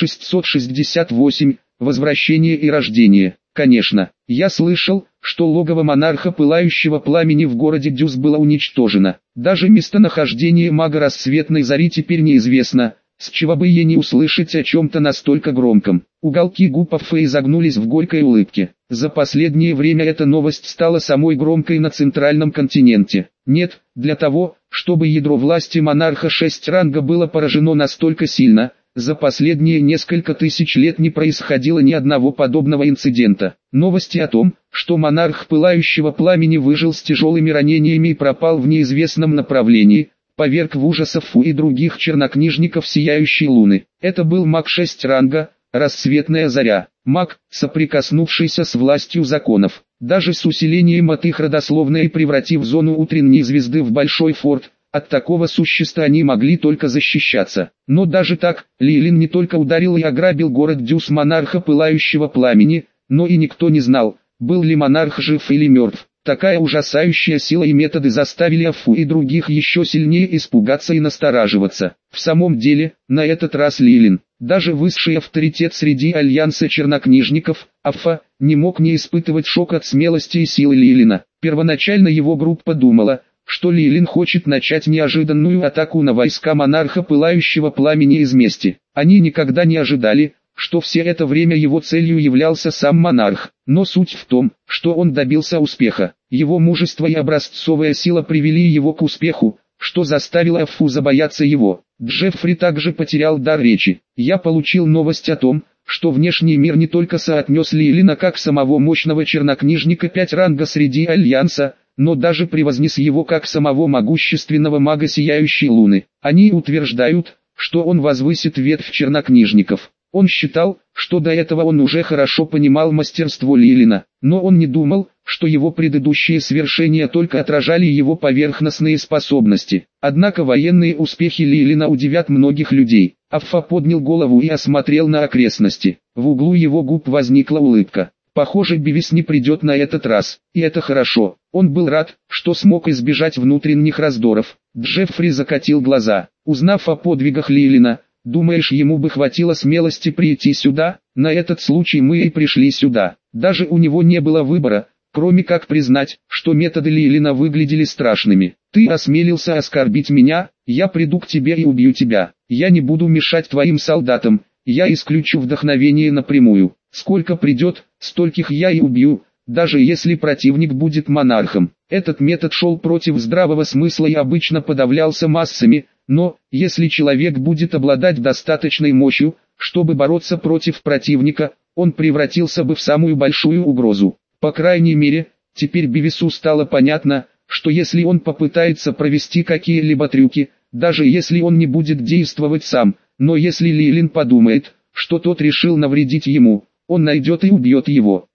668. Возвращение и рождение. Конечно, я слышал, что логово монарха Пылающего Пламени в городе Дюс было уничтожено. Даже местонахождение мага Рассветной Зари теперь неизвестно, с чего бы ей не услышать о чем-то настолько громком. Уголки губ Аффы изогнулись в горькой улыбке. За последнее время эта новость стала самой громкой на центральном континенте. Нет, для того, чтобы ядро власти монарха 6 ранга было поражено настолько сильно, за последние несколько тысяч лет не происходило ни одного подобного инцидента. Новости о том, что монарх Пылающего Пламени выжил с тяжелыми ранениями и пропал в неизвестном направлении, поверг в ужас Аффу и других чернокнижников Сияющей Луны. Это был маг 6 ранга, Рассветная Заря. Маг, соприкоснувшийся с властью законов. Даже с усилением от их родословной и превратив зону утренней звезды в большой форт, от такого существа они могли только защищаться. Но даже так, Лилин не только ударил и ограбил город Дюс монарха Пылающего Пламени, но и никто не знал, был ли монарх жив или мертв. Такая ужасающая сила и методы заставили Аффу и других еще сильнее испугаться и настораживаться. В самом деле, на этот раз Лилин, даже высший авторитет среди альянса чернокнижников, Аффа, не мог не испытывать шок от смелости и силы Лилина. Первоначально его группа думала, что Лилин хочет начать неожиданную атаку на войска монарха Пылающего Пламени из мести. Они никогда не ожидали, что все это время его целью являлся сам монарх. Но суть в том, что он добился успеха. Его мужество и образцовая сила привели его к успеху, что заставило Аффу забояться его. Джеффри также потерял дар речи. Я получил новость о том, что внешний мир не только соотнес Лилина как самого мощного чернокнижника 5 ранга среди Альянса, но даже превознес его как самого могущественного мага Сияющей Луны. Они утверждают, что он возвысит ветвь чернокнижников. Он считал, что до этого он уже хорошо понимал мастерство Лилина, но он не думал, что его предыдущие свершения только отражали его поверхностные способности. Однако военные успехи Лилина удивят многих людей. Аффа поднял голову и осмотрел на окрестности. В углу его губ возникла улыбка. Похоже, Бивис не придет на этот раз, и это хорошо. Он был рад, что смог избежать внутренних раздоров. Джеффри закатил глаза. Узнав о подвигах Лилина, думаешь, ему бы хватило смелости прийти сюда? На этот случай мы и пришли сюда. Даже у него не было выбора, кроме как признать, что методы Лилина выглядели страшными. Ты осмелился оскорбить меня, я приду к тебе и убью тебя. Я не буду мешать твоим солдатам, я исключу вдохновение напрямую. Сколько придет, стольких я и убью, даже если противник будет монархом. Этот метод шел против здравого смысла и обычно подавлялся массами, но, если человек будет обладать достаточной мощью, чтобы бороться против противника, он превратился бы в самую большую угрозу. По крайней мере, теперь Бивису стало понятно, что если он попытается провести какие-либо трюки, даже если он не будет действовать сам, но если Лилин подумает, что тот решил навредить ему, он найдет и убьет его.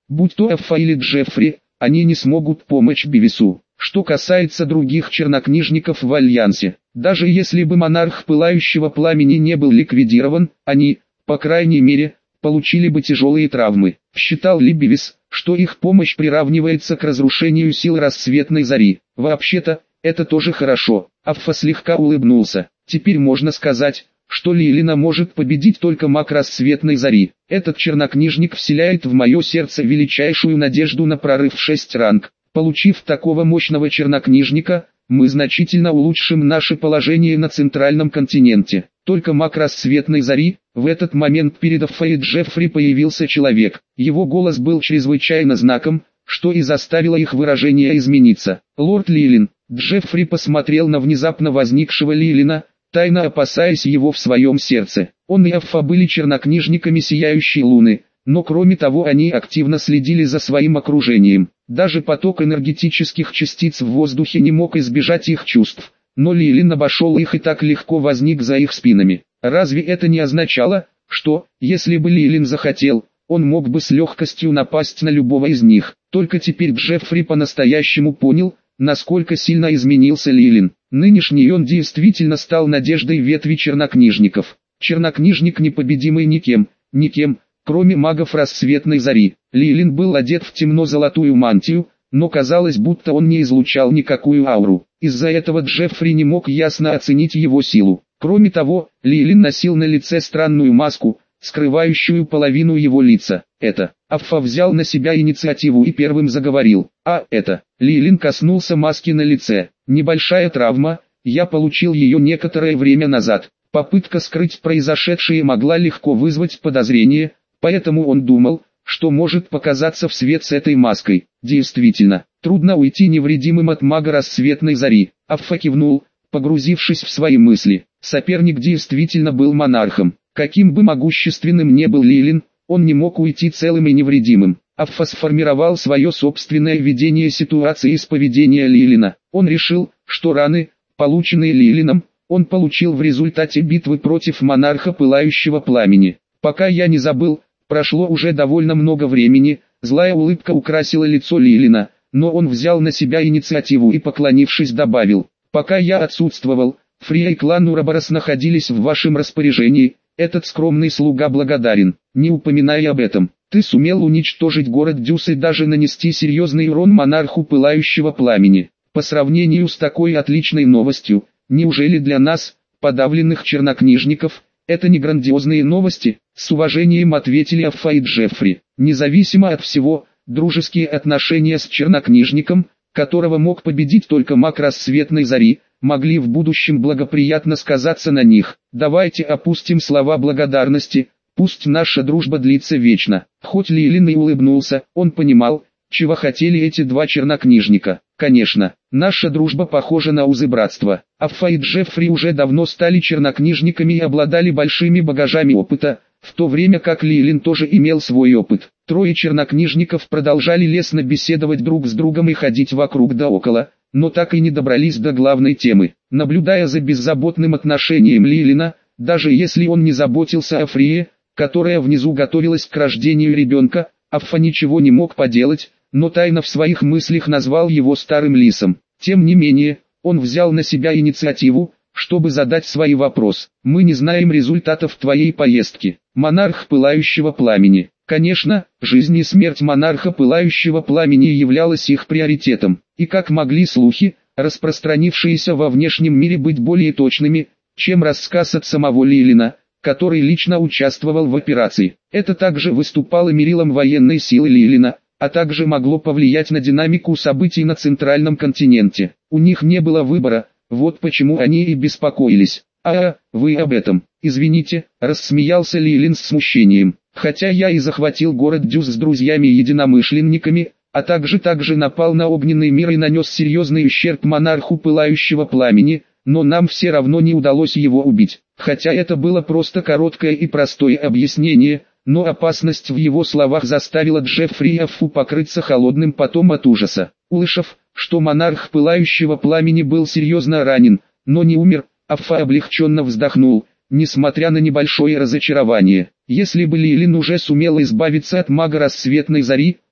Будь то Аффа или Джеффри, они не смогут помочь Бивису. Что касается других чернокнижников в Альянсе, даже если бы монарх Пылающего Пламени не был ликвидирован, они, по крайней мере, получили бы тяжелые травмы. Считал ли Бивис, что их помощь приравнивается к разрушению сил Рассветной Зари? Вообще-то, это тоже хорошо. Аффа слегка улыбнулся. Теперь можно сказать, что Лилина может победить только маг Рассветной Зари. Этот чернокнижник вселяет в мое сердце величайшую надежду на прорыв в 6 ранг. Получив такого мощного чернокнижника, мы значительно улучшим наше положение на центральном континенте. Только маг Рассветной Зари. В этот момент перед Аффой и Джеффри появился человек. Его голос был чрезвычайно знаком, что и заставило их выражение измениться. «Лорд Лилин». Джеффри посмотрел на внезапно возникшего Лилина, тайно опасаясь его в своем сердце. Он и Аффа были чернокнижниками Сияющей Луны, но кроме того они активно следили за своим окружением. Даже поток энергетических частиц в воздухе не мог избежать их чувств, но Лилин обошел их и так легко возник за их спинами. Разве это не означало, что, если бы Лилин захотел, он мог бы с легкостью напасть на любого из них? Только теперь Джеффри по-настоящему понял, насколько сильно изменился Лилин. Нынешний он действительно стал надеждой ветви чернокнижников. Чернокнижник непобедимый никем, кроме магов Рассветной Зари. Лилин был одет в темно-золотую мантию, но казалось, будто он не излучал никакую ауру. Из-за этого Джеффри не мог ясно оценить его силу. Кроме того, Лилин носил на лице странную маску, скрывающую половину его лица. Аффа взял на себя инициативу и первым заговорил. Лилин коснулся маски на лице. Небольшая травма, я получил ее некоторое время назад. Попытка скрыть произошедшее могла легко вызвать подозрение, поэтому он думал, что может показаться в свет с этой маской. Действительно, трудно уйти невредимым от мага Рассветной Зари. Аффа кивнул, погрузившись в свои мысли. Соперник действительно был монархом. Каким бы могущественным ни был Лилин, он не мог уйти целым и невредимым. Аффа сформировал свое собственное видение ситуации из поведения Лилина. Он решил, что раны, полученные Лилином, он получил в результате битвы против монарха Пылающего Пламени. Пока я не забыл, прошло уже довольно много времени, злая улыбка украсила лицо Лилина, но он взял на себя инициативу и, поклонившись, добавил: «Пока я отсутствовал, Фрия и клан Ураборос находились в вашем распоряжении, этот скромный слуга благодарен. Не упоминая об этом, ты сумел уничтожить город Дюс и даже нанести серьезный урон монарху Пылающего Пламени. По сравнению с такой отличной новостью, неужели для нас, подавленных чернокнижников, это не грандиозные новости?» С уважением ответили Аффа и Джеффри. Независимо от всего, дружеские отношения с чернокнижником, которого мог победить только маг Рассветной Зари, могли в будущем благоприятно сказаться на них. Давайте опустим слова благодарности, пусть наша дружба длится вечно. Хоть Лилин и улыбнулся, он понимал, чего хотели эти два чернокнижника. Конечно, наша дружба похожа на узы братства. Аффа и Джеффри уже давно стали чернокнижниками и обладали большими багажами опыта, в то время как Лилин тоже имел свой опыт. Трое чернокнижников продолжали лестно беседовать друг с другом и ходить вокруг да около, но так и не добрались до главной темы. Наблюдая за беззаботным отношением Лилина, даже если он не заботился о Фрие, которая внизу готовилась к рождению ребенка, Аффа ничего не мог поделать, но тайно в своих мыслях назвал его старым лисом. Тем не менее, он взял на себя инициативу, чтобы задать свой вопрос. «Мы не знаем результатов твоей поездки, монарх Пылающего Пламени». Конечно, жизнь и смерть монарха Пылающего Пламени являлась их приоритетом, и как могли слухи, распространившиеся во внешнем мире, быть более точными, чем рассказ от самого Лилина, который лично участвовал в операции. Это также выступало мерилом военной силы Лилина, а также могло повлиять на динамику событий на центральном континенте. У них не было выбора, вот почему они и беспокоились. Вы об этом. Извините, рассмеялся Лилин с смущением. Хотя я и захватил город Дюс с друзьями-единомышленниками, а также напал на огненный мир и нанес серьезный ущерб монарху Пылающего Пламени, но нам все равно не удалось его убить. Хотя это было просто короткое и простое объяснение, но опасность в его словах заставила Джеффри и Аффу покрыться холодным потом от ужаса. Услышав, что монарх Пылающего Пламени был серьезно ранен, но не умер, Аффа облегченно вздохнул, несмотря на небольшое разочарование. Если бы Лилин уже сумел избавиться от мага Рассветной Зари,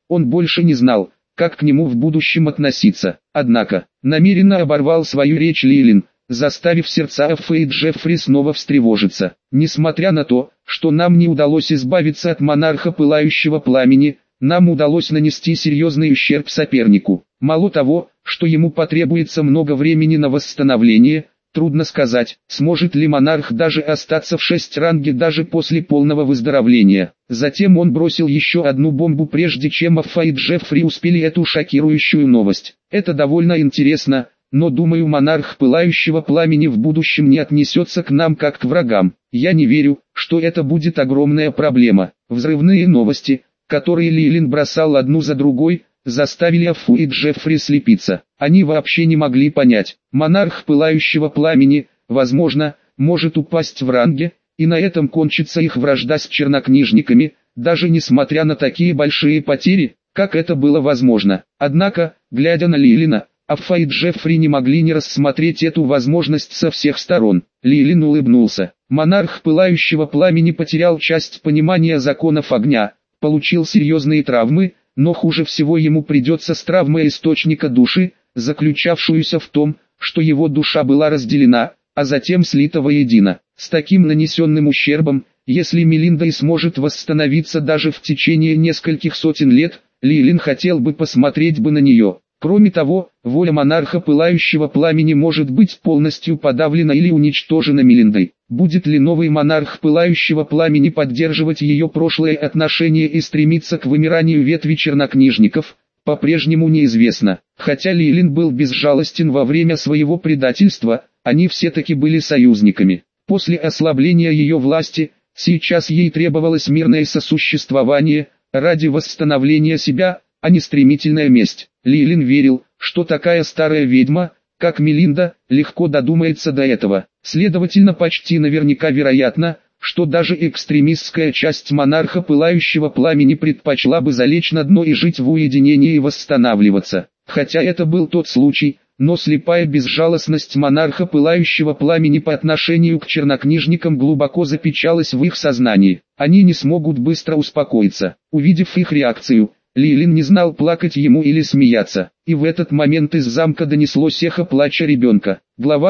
Он больше не знал, как к нему в будущем относиться. Однако, намеренно оборвал свою речь Лилин, заставив сердца Аффы и Джеффри снова встревожиться. Несмотря на то, что нам не удалось избавиться от монарха пылающего пламени, нам удалось нанести серьезный ущерб сопернику. Мало того, что ему потребуется много времени на восстановление, трудно сказать, сможет ли монарх даже остаться в 6 ранге даже после полного выздоровления. Затем он бросил еще одну бомбу, прежде чем Аффа и Джеффри успели эту шокирующую новость. Это довольно интересно, но думаю, монарх пылающего пламени в будущем не отнесется к нам как к врагам. Я не верю, что это будет огромная проблема. Взрывные новости, которые Лилин бросал одну за другой, заставили Аффу и Джеффри слепиться. Они вообще не могли понять. Монарх пылающего пламени, возможно, может упасть в ранге, и на этом кончится их вражда с чернокнижниками, даже несмотря на такие большие потери, как это было возможно. Однако, глядя на Лилина, Аффа и Джеффри не могли не рассмотреть эту возможность со всех сторон. Лилин улыбнулся. Монарх пылающего пламени потерял часть понимания законов огня, получил серьезные травмы, но хуже всего ему придется с травмой источника души, заключавшуюся в том, что его душа была разделена, а затем слита воедино. С таким нанесенным ущербом, если Мелинда и сможет восстановиться даже в течение нескольких сотен лет, Лилин хотел бы посмотреть бы на нее. Кроме того, воля монарха пылающего пламени может быть полностью подавлена или уничтожена Мелиндой. Будет ли новый монарх пылающего пламени поддерживать ее прошлые отношения и стремиться к вымиранию ветви чернокнижников, по-прежнему неизвестно. Хотя Лилин был безжалостен во время своего предательства, они все-таки были союзниками. После ослабления ее власти, сейчас ей требовалось мирное сосуществование, ради восстановления себя, а не стремительная месть. Лилин верил, что такая старая ведьма, как Мелинда, легко додумается до этого. Следовательно, почти наверняка вероятно, что даже экстремистская часть монарха пылающего пламени предпочла бы залечь на дно и жить в уединении и восстанавливаться. Хотя это был тот случай, но слепая безжалостность монарха пылающего пламени по отношению к чернокнижникам глубоко запечатлелась в их сознании. Они не смогут быстро успокоиться. Увидев их реакцию, Лилин не знал, плакать ему или смеяться, и в этот момент из замка донеслось эхо плача ребенка. Глава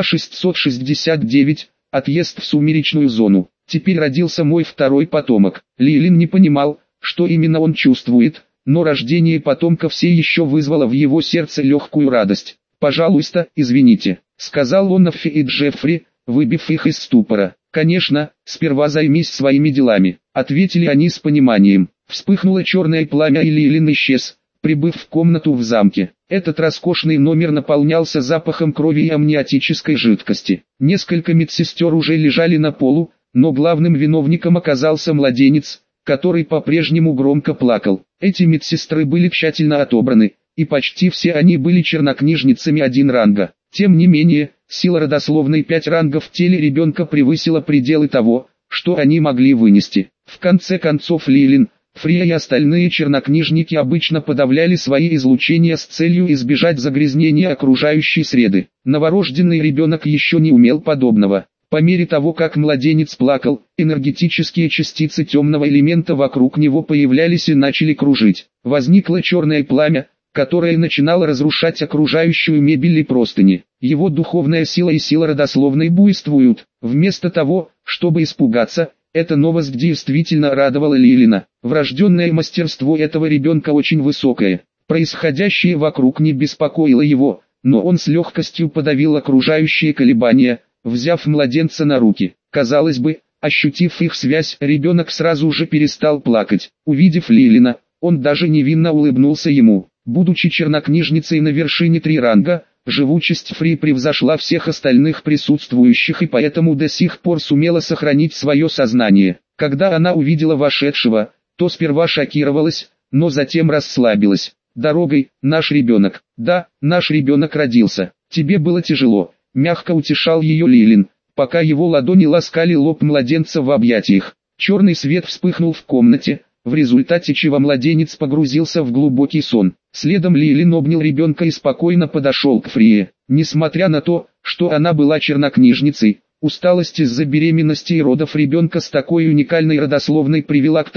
669. Отъезд в сумеречную зону. Теперь родился мой второй потомок. Лилин не понимал, что именно он чувствует, но рождение потомка все еще вызвало в его сердце легкую радость. «Пожалуйста, извините», — сказал он Аффе и Джеффри, выбив их из ступора. «Конечно, сперва займись своими делами», — ответили они с пониманием. Вспыхнуло черное пламя, и Лилин исчез, прибыв в комнату в замке. Этот роскошный номер наполнялся запахом крови и амниотической жидкости. Несколько медсестер уже лежали на полу, но главным виновником оказался младенец, который по-прежнему громко плакал. Эти медсестры были тщательно отобраны, и почти все они были чернокнижницами 1 ранга. Тем не менее, сила родословной 5 рангов в теле ребенка превысила пределы того, что они могли вынести. В конце концов Лилин, Фрия и остальные чернокнижники обычно подавляли свои излучения с целью избежать загрязнения окружающей среды. Новорожденный ребенок еще не умел подобного. По мере того, как младенец плакал, энергетические частицы темного элемента вокруг него появлялись и начали кружить. Возникло черное пламя, которое начинало разрушать окружающую мебель и простыни. Его духовная сила и сила родословной буйствуют. Вместо того, чтобы испугаться, эта новость действительно радовала Лилина. Врожденное мастерство этого ребенка очень высокое. Происходящее вокруг не беспокоило его, но он с легкостью подавил окружающие колебания, взяв младенца на руки. Казалось бы, ощутив их связь, ребенок сразу же перестал плакать. Увидев Лилина, он даже невинно улыбнулся ему. Будучи чернокнижницей на вершине 3 ранга, живучесть Фри превзошла всех остальных присутствующих и поэтому до сих пор сумела сохранить свое сознание. Когда она увидела вошедшего, то сперва шокировалась, но затем расслабилась. «Дорогой, наш ребенок». «Да, наш ребенок родился. Тебе было тяжело», — мягко утешал ее Лилин, пока его ладони ласкали лоб младенца в объятиях. Черный свет вспыхнул в комнате, в результате чего младенец погрузился в глубокий сон. Следом Лилин обнял ребенка и спокойно подошел к Фрие. Несмотря на то, что она была чернокнижницей, усталость из-за беременности и родов ребенка с такой уникальной родословной привела к тому,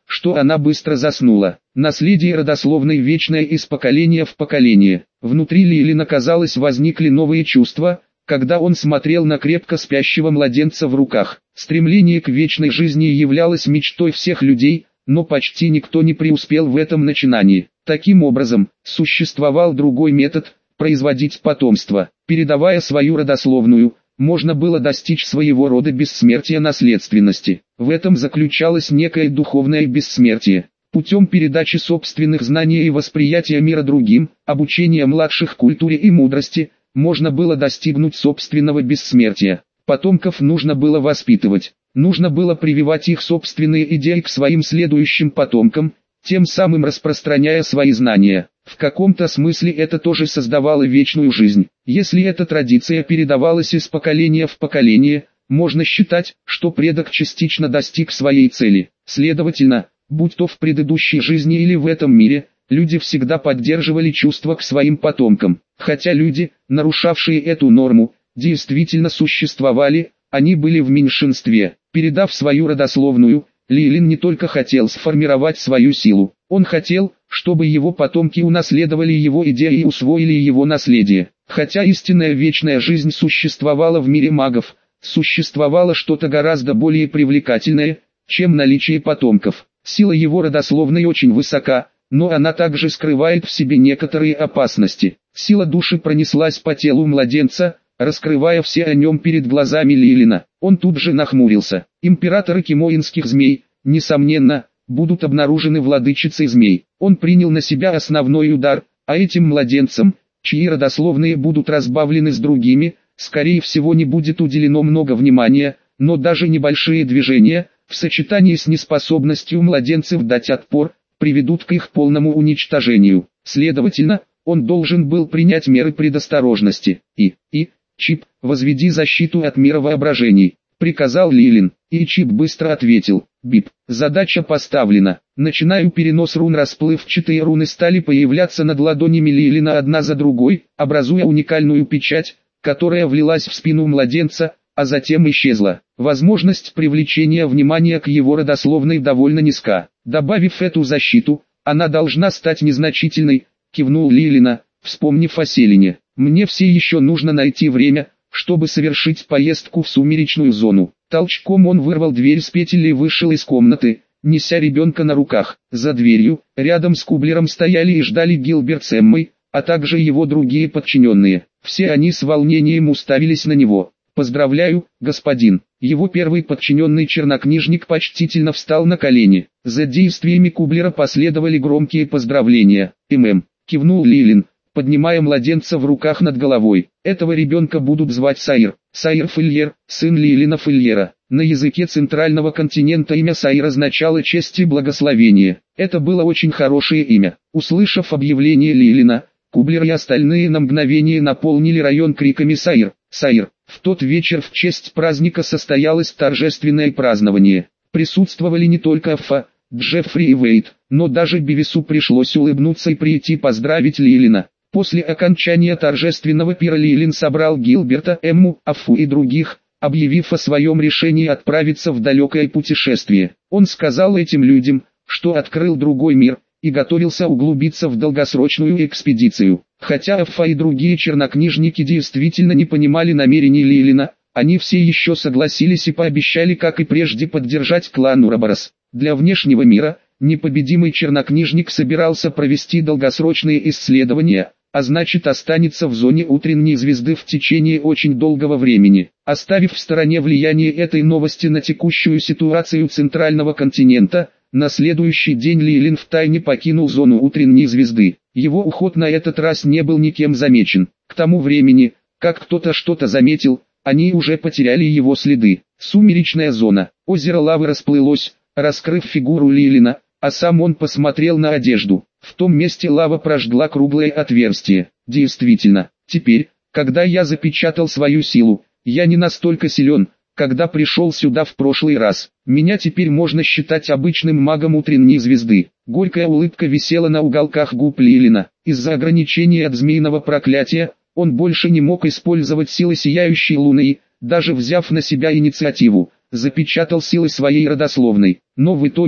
что она быстро заснула. Наследие родословной вечное из поколения в поколение. Внутри Лилина, казалось, возникли новые чувства, когда он смотрел на крепко спящего младенца в руках. Стремление к вечной жизни являлось мечтой всех людей, но почти никто не преуспел в этом начинании. Таким образом, существовал другой метод – производить потомство. Передавая свою родословную, можно было достичь своего рода бессмертия наследственности. В этом заключалось некое духовное бессмертие. Путем передачи собственных знаний и восприятия мира другим, обучения младших культуре и мудрости, можно было достигнуть собственного бессмертия. Потомков нужно было воспитывать. Нужно было прививать их собственные идеи к своим следующим потомкам, тем самым распространяя свои знания. В каком-то смысле это тоже создавало вечную жизнь. Если эта традиция передавалась из поколения в поколение, можно считать, что предок частично достиг своей цели. Следовательно, будь то в предыдущей жизни или в этом мире, люди всегда поддерживали чувства к своим потомкам. Хотя люди, нарушавшие эту норму, действительно существовали, они были в меньшинстве. Передав свою родословную, Лилин не только хотел сформировать свою силу, он хотел, чтобы его потомки унаследовали его идеи и усвоили его наследие. Хотя истинная вечная жизнь существовала в мире магов, существовало что-то гораздо более привлекательное, чем наличие потомков. Сила его родословной очень высока, но она также скрывает в себе некоторые опасности. Сила души пронеслась по телу младенца, раскрывая все о нем перед глазами Лилина. Он тут же нахмурился. Императоры кимоинских змей, несомненно, будут обнаружены владычицей змей. Он принял на себя основной удар, а этим младенцам, чьи родословные будут разбавлены с другими, скорее всего не будет уделено много внимания, но даже небольшие движения, в сочетании с неспособностью младенцев дать отпор, приведут к их полному уничтожению. Следовательно, он должен был принять меры предосторожности. Чип, возведи защиту от мира воображений, приказал Лилин, и Чип быстро ответил: бип, задача поставлена. Начинаю перенос рун. Расплывчатые руны стали появляться над ладонями Лилина одна за другой, образуя уникальную печать, которая влилась в спину младенца, а затем исчезла. Возможность привлечения внимания к его родословной довольно низка. Добавив эту защиту, она должна стать незначительной, кивнул Лилина, вспомнив о Селине. Мне все еще нужно найти время, чтобы совершить поездку в сумеречную зону. Толчком он вырвал дверь с петель и вышел из комнаты, неся ребенка на руках. За дверью, рядом с Кублером стояли и ждали Гилберт с Эммой, а также его другие подчиненные. Все они с волнением уставились на него. «Поздравляю, господин». Его первый подчиненный чернокнижник почтительно встал на колени. За действиями Кублера последовали громкие поздравления. Кивнул Лилин, поднимая младенца в руках над головой. Этого ребенка будут звать Саир. Саир Фильер, сын Лилина Фильера. На языке центрального континента имя Саир означало честь и благословение. Это было очень хорошее имя. Услышав объявление Лилина, Кублер и остальные на мгновение наполнили район криками «Саир! Саир!». В тот вечер в честь праздника состоялось торжественное празднование. Присутствовали не только Аффа, Джеффри и Вейд, но даже Бивису пришлось улыбнуться и прийти поздравить Лилина. После окончания торжественного пира Лилин собрал Гилберта, Эмму, Аффу и других, объявив о своем решении отправиться в далекое путешествие. Он сказал этим людям, что открыл другой мир, и готовился углубиться в долгосрочную экспедицию. Хотя Аффа и другие чернокнижники действительно не понимали намерений Лилина, они все еще согласились и пообещали, как и прежде, поддержать клан Ураборос. Для внешнего мира, непобедимый чернокнижник собирался провести долгосрочные исследования, а значит останется в зоне утренней звезды в течение очень долгого времени. Оставив в стороне влияние этой новости на текущую ситуацию центрального континента, на следующий день Лилин втайне покинул зону утренней звезды. Его уход на этот раз не был никем замечен. К тому времени, как кто-то что-то заметил, они уже потеряли его следы. Сумеречная зона. Озеро лавы расплылось, раскрыв фигуру Лилина, а сам он посмотрел на одежду. В том месте лава прожгла круглое отверстие. Действительно, теперь, когда я запечатал свою силу, я не настолько силен, когда пришел сюда в прошлый раз. Меня теперь можно считать обычным магом утренней звезды. Горькая улыбка висела на уголках губ Лилина. Из-за ограничения от змеиного проклятия, он больше не мог использовать силы сияющей луны и, даже взяв на себя инициативу, запечатал силы своей родословной. Но в итоге,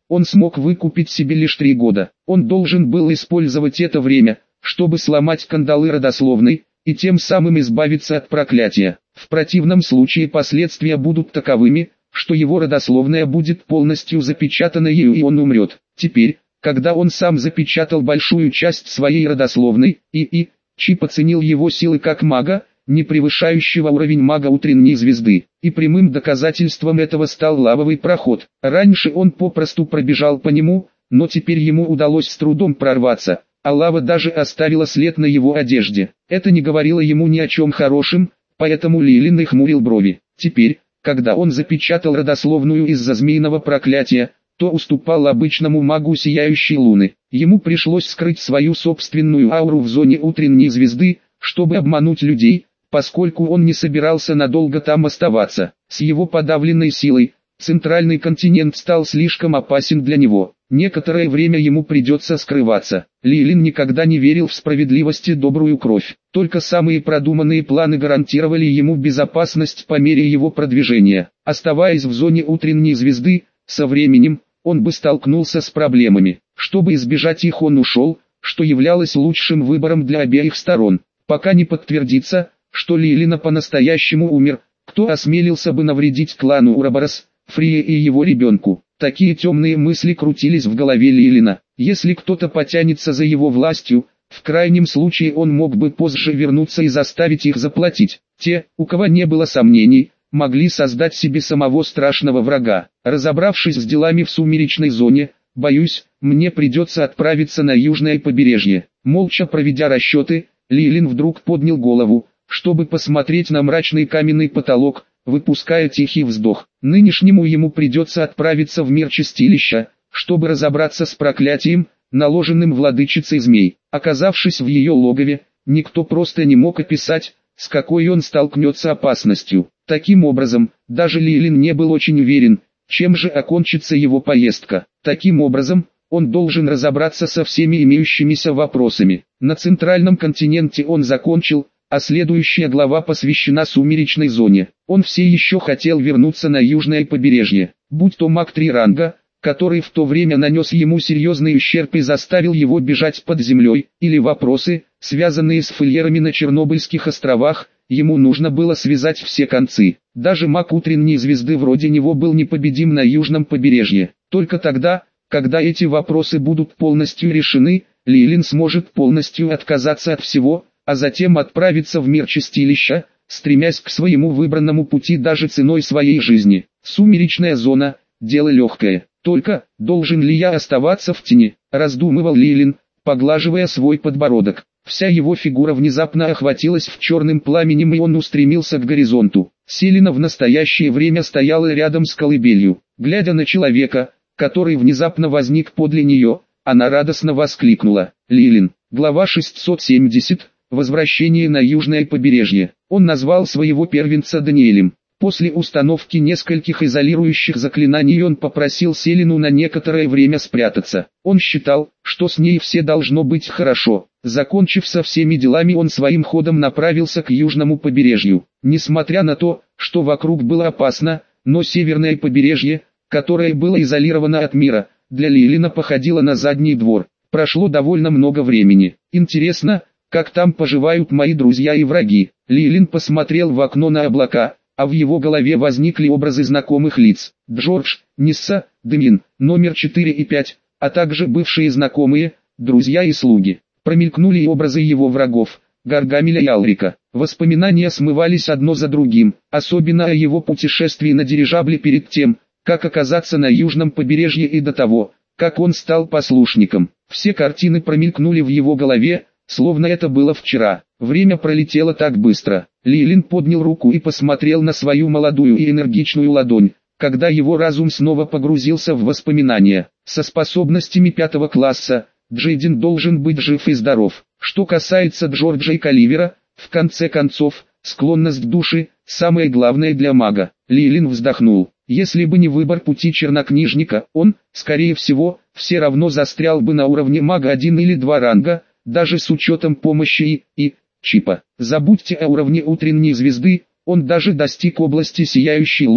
он смог выкупить себе лишь 3 года. Он должен был использовать это время, чтобы сломать кандалы родословной, и тем самым избавиться от проклятия. В противном случае последствия будут таковыми, что его родословная будет полностью запечатана ею и он умрет. Теперь, когда он сам запечатал большую часть своей родословной, Чип оценил его силы как мага, не превышающего уровень мага утренней звезды, и прямым доказательством этого стал лавовый проход. Раньше он попросту пробежал по нему, но теперь ему удалось с трудом прорваться, а лава даже оставила след на его одежде. Это не говорило ему ни о чем хорошем, поэтому Лилин хмурил брови. Теперь, когда он запечатал родословную из-за змеиного проклятия, то уступал обычному магу сияющей луны. Ему пришлось скрыть свою собственную ауру в зоне утренней звезды, чтобы обмануть людей, поскольку он не собирался надолго там оставаться. С его подавленной силой, центральный континент стал слишком опасен для него. Некоторое время ему придется скрываться. Лилин никогда не верил в справедливость и добрую кровь. Только самые продуманные планы гарантировали ему безопасность по мере его продвижения. Оставаясь в зоне утренней звезды, со временем, он бы столкнулся с проблемами. Чтобы избежать их, он ушел, что являлось лучшим выбором для обеих сторон. Пока не подтвердится, что Лилина по-настоящему умер, кто осмелился бы навредить клану Ураборос, Фрие и его ребенку. Такие темные мысли крутились в голове Лилина. Если кто-то потянется за его властью, в крайнем случае он мог бы позже вернуться и заставить их заплатить. Те, у кого не было сомнений, могли создать себе самого страшного врага. Разобравшись с делами в сумеречной зоне, боюсь, мне придется отправиться на южное побережье. Молча проведя расчеты, Лилин вдруг поднял голову, чтобы посмотреть на мрачный каменный потолок, выпуская тихий вздох. Нынешнему ему придется отправиться в мир чистилища, чтобы разобраться с проклятием, наложенным владычицей змей. Оказавшись в ее логове, никто просто не мог описать, с какой он столкнется опасностью. Таким образом, даже Лилин не был очень уверен, чем же окончится его поездка. Таким образом, он должен разобраться со всеми имеющимися вопросами. На центральном континенте он закончил, а следующая глава посвящена сумеречной зоне. Он все еще хотел вернуться на южное побережье, будь то маг 3 ранга, который в то время нанес ему серьезный ущерб и заставил его бежать под землей, или вопросы, связанные с фольерами на Чернобыльских островах, ему нужно было связать все концы. Даже маг утренней звезды вроде него был непобедим на южном побережье. Только тогда, когда эти вопросы будут полностью решены, Лилин сможет полностью отказаться от всего, а затем отправиться в мир чистилища, стремясь к своему выбранному пути даже ценой своей жизни. Сумеречная зона – дело легкое. Только, должен ли я оставаться в тени, раздумывал Лилин, поглаживая свой подбородок. Вся его фигура внезапно охватилась в черным пламенем и он устремился к горизонту. Селина в настоящее время стояла рядом с колыбелью. Глядя на человека, который внезапно возник подле нее, она радостно воскликнула. Лилин, глава 670. Возвращение на южное побережье. Он назвал своего первенца Даниэлем. После установки нескольких изолирующих заклинаний он попросил Селину на некоторое время спрятаться. Он считал, что с ней все должно быть хорошо. Закончив со всеми делами, он своим ходом направился к южному побережью. Несмотря на то, что вокруг было опасно, но северное побережье, которое было изолировано от мира, для Лилина походило на задний двор. Прошло довольно много времени. Интересно, как там поживают мои друзья и враги. Лилин посмотрел в окно на облака, а в его голове возникли образы знакомых лиц. Джордж, Нисса, Демин, номер 4 и 5, а также бывшие знакомые, друзья и слуги. Промелькнули и образы его врагов, Гаргамеля и Алрика. Воспоминания смывались одно за другим, особенно о его путешествии на дирижабле перед тем, как оказаться на южном побережье и до того, как он стал послушником. Все картины промелькнули в его голове, словно это было вчера. Время пролетело так быстро. Лилин поднял руку и посмотрел на свою молодую и энергичную ладонь, когда его разум снова погрузился в воспоминания. Со способностями 5 класса, Джейден должен быть жив и здоров. Что касается Джорджа и Каливера, в конце концов, склонность души – самое главное для мага. Лилин вздохнул. Если бы не выбор пути чернокнижника, он, скорее всего, все равно застрял бы на уровне мага 1 или 2 ранга, даже с учетом помощи и Чипа. Забудьте о уровне утренней звезды, он даже достиг области сияющей луны,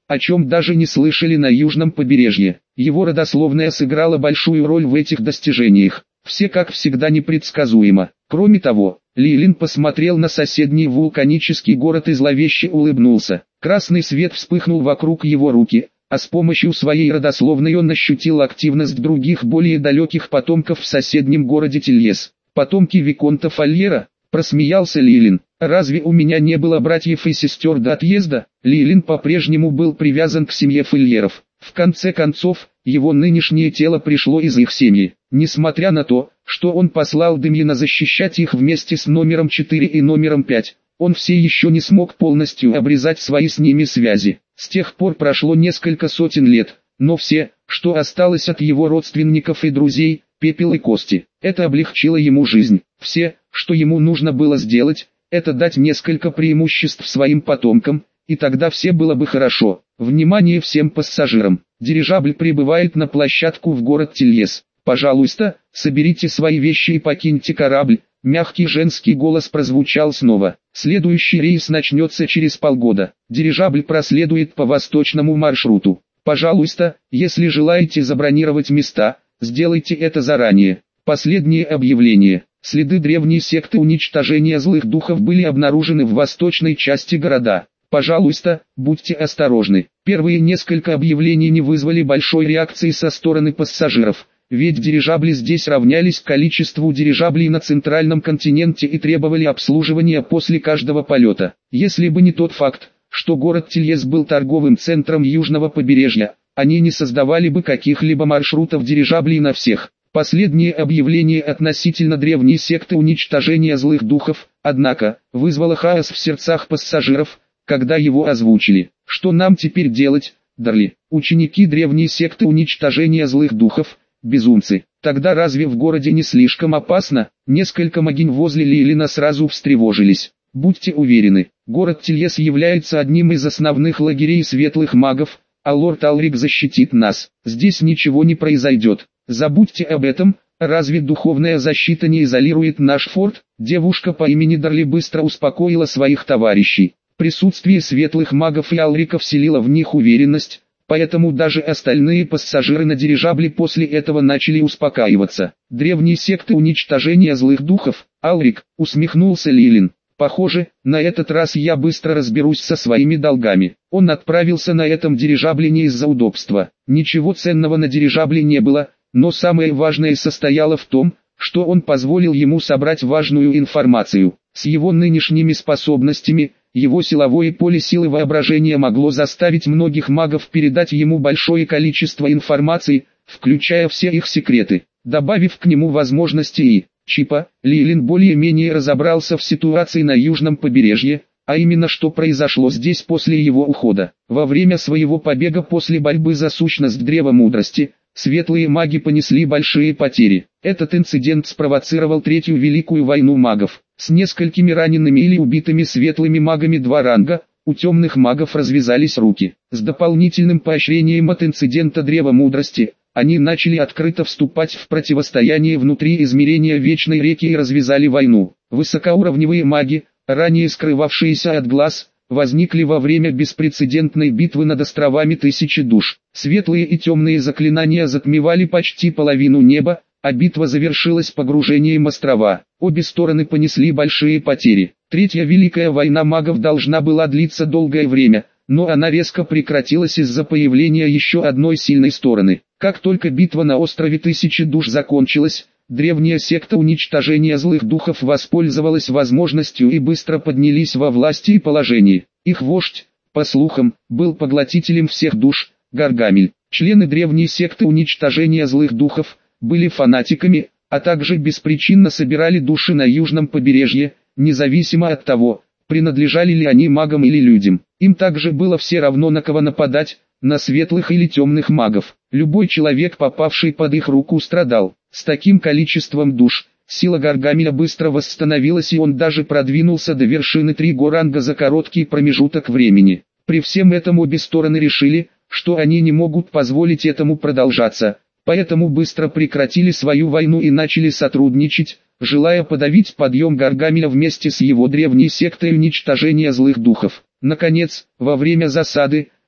о чем даже не слышали на южном побережье. Его родословная сыграла большую роль в этих достижениях. Все как всегда непредсказуемо. Кроме того, Лилин посмотрел на соседний вулканический город и зловеще улыбнулся. Красный свет вспыхнул вокруг его руки, а с помощью своей родословной он ощутил активность других более далеких потомков в соседнем городе Тильес. «Потомки Виконта Фольера?» – просмеялся Лилин. «Разве у меня не было братьев и сестер до отъезда?» Лилин по-прежнему был привязан к семье Фольеров. В конце концов, его нынешнее тело пришло из их семьи. Несмотря на то, что он послал Демьена защищать их вместе с номером 4 и номером 5, он все еще не смог полностью обрезать свои с ними связи. С тех пор прошло несколько сотен лет, но все, что осталось от его родственников и друзей, пепел и кости. Это облегчило ему жизнь. Все, что ему нужно было сделать, это дать несколько преимуществ своим потомкам, и тогда все было бы хорошо. Внимание всем пассажирам. Дирижабль прибывает на площадку в город Тильес. Пожалуйста, соберите свои вещи и покиньте корабль. Мягкий женский голос прозвучал снова. Следующий рейс начнется через полгода. Дирижабль проследует по восточному маршруту. Пожалуйста, если желаете забронировать места, сделайте это заранее. Последнее объявление. Следы древней секты уничтожения злых духов были обнаружены в восточной части города. Пожалуйста, будьте осторожны. Первые несколько объявлений не вызвали большой реакции со стороны пассажиров, ведь дирижабли здесь равнялись количеству дирижаблей на центральном континенте и требовали обслуживания после каждого полета. Если бы не тот факт, что город Тильес был торговым центром южного побережья, они не создавали бы каких-либо маршрутов дирижаблей на всех. Последнее объявление относительно древней секты уничтожения злых духов, однако, вызвало хаос в сердцах пассажиров, когда его озвучили. Что нам теперь делать, Дарли? Ученики древней секты уничтожения злых духов, безумцы. Тогда разве в городе не слишком опасно? Несколько могинь возле Лилина сразу встревожились. Будьте уверены, город Тильес является одним из основных лагерей светлых магов, а лорд Алрик защитит нас. Здесь ничего не произойдет. Забудьте об этом. Разве духовная защита не изолирует наш форт? Девушка по имени Дарли быстро успокоила своих товарищей. Присутствие светлых магов и Алрика вселило в них уверенность, поэтому даже остальные пассажиры на дирижабле после этого начали успокаиваться. Древние секты уничтожения злых духов, Алрик, усмехнулся Лилин. Похоже, на этот раз я быстро разберусь со своими долгами. Он отправился на этом дирижабле не из-за удобства. Ничего ценного на дирижабле не было, но самое важное состояло в том, что он позволил ему собрать важную информацию. С его нынешними способностями, его силовое поле силы воображения могло заставить многих магов передать ему большое количество информации, включая все их секреты. Добавив к нему возможности и чипа, Лилин более-менее разобрался в ситуации на южном побережье, а именно что произошло здесь после его ухода. Во время своего побега после борьбы за сущность Древа Мудрости, светлые маги понесли большие потери. Этот инцидент спровоцировал Третью Великую Войну магов. С несколькими ранеными или убитыми светлыми магами 2 ранга, у темных магов развязались руки. С дополнительным поощрением от инцидента Древа Мудрости, они начали открыто вступать в противостояние внутри измерения Вечной Реки и развязали войну. Высокоуровневые маги, ранее скрывавшиеся от глаз, возникли во время беспрецедентной битвы над островами Тысячи Душ. Светлые и темные заклинания затмевали почти половину неба, а битва завершилась погружением острова. Обе стороны понесли большие потери. Третья Великая Война магов должна была длиться долгое время, но она резко прекратилась из-за появления еще одной сильной стороны. Как только битва на острове Тысячи Душ закончилась, древняя секта уничтожения злых духов воспользовалась возможностью и быстро поднялись во власти и положении. Их вождь, по слухам, был поглотителем всех душ, Гаргамель. Члены древней секты уничтожения злых духов были фанатиками, а также беспричинно собирали души на южном побережье, независимо от того, принадлежали ли они магам или людям. Им также было все равно на кого нападать, на светлых или темных магов. Любой человек, попавший под их руку, страдал. С таким количеством душ, сила Гаргамеля быстро восстановилась и он даже продвинулся до вершины 3 ранга за короткий промежуток времени. При всем этом обе стороны решили, что они не могут позволить этому продолжаться, поэтому быстро прекратили свою войну и начали сотрудничать, желая подавить подъем Гаргамеля вместе с его древней сектой уничтожения злых духов. Наконец, во время засады,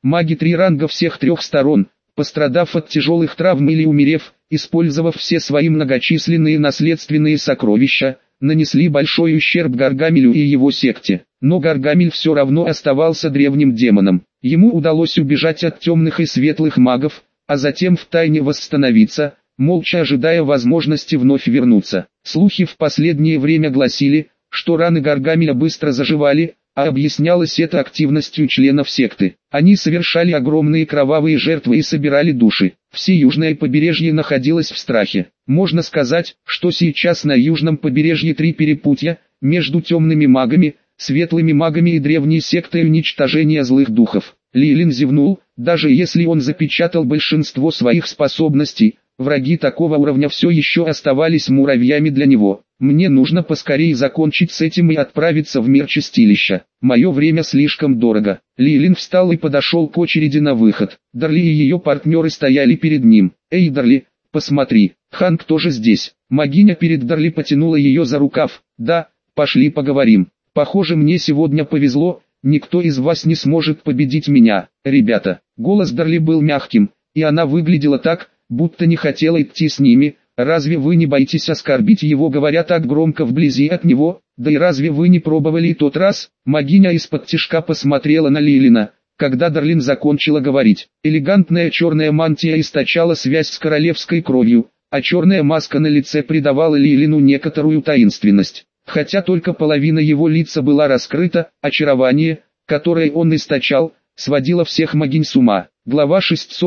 Маги 3 ранга всех 3 сторон, пострадав от тяжелых травм или умерев, использовав все свои многочисленные наследственные сокровища, нанесли большой ущерб Гаргамелю и его секте. Но Гаргамель все равно оставался древним демоном. Ему удалось убежать от темных и светлых магов, а затем втайне восстановиться, молча ожидая возможности вновь вернуться. Слухи в последнее время гласили, что раны Гаргамеля быстро заживали, а объяснялось это активностью членов секты. Они совершали огромные кровавые жертвы и собирали души. Все южное побережье находилось в страхе. Можно сказать, что сейчас на южном побережье 3 перепутья, между темными магами, светлыми магами и древней сектой уничтожения злых духов. Лилин зевнул, даже если он запечатал большинство своих способностей, враги такого уровня все еще оставались муравьями для него. Мне нужно поскорее закончить с этим и отправиться в мир чистилища. Мое время слишком дорого. Лилин встал и подошел к очереди на выход. Дарли и ее партнеры стояли перед ним. «Эй, Дарли, посмотри, Ханк тоже здесь». Магиня перед Дарли потянула ее за рукав. «Да, пошли поговорим. Похоже, мне сегодня повезло, никто из вас не сможет победить меня, ребята». Голос Дарли был мягким, и она выглядела так, будто не хотела идти с ними. «Разве вы не боитесь оскорбить его, говоря так громко вблизи от него? Да и разве вы не пробовали и тот раз?» Магиня из-под тишка посмотрела на Лилина, когда Дарлин закончила говорить. Элегантная черная мантия источала связь с королевской кровью, а черная маска на лице придавала Лилину некоторую таинственность. Хотя только половина его лица была раскрыта, очарование, которое он источал, сводило всех магинь с ума. Глава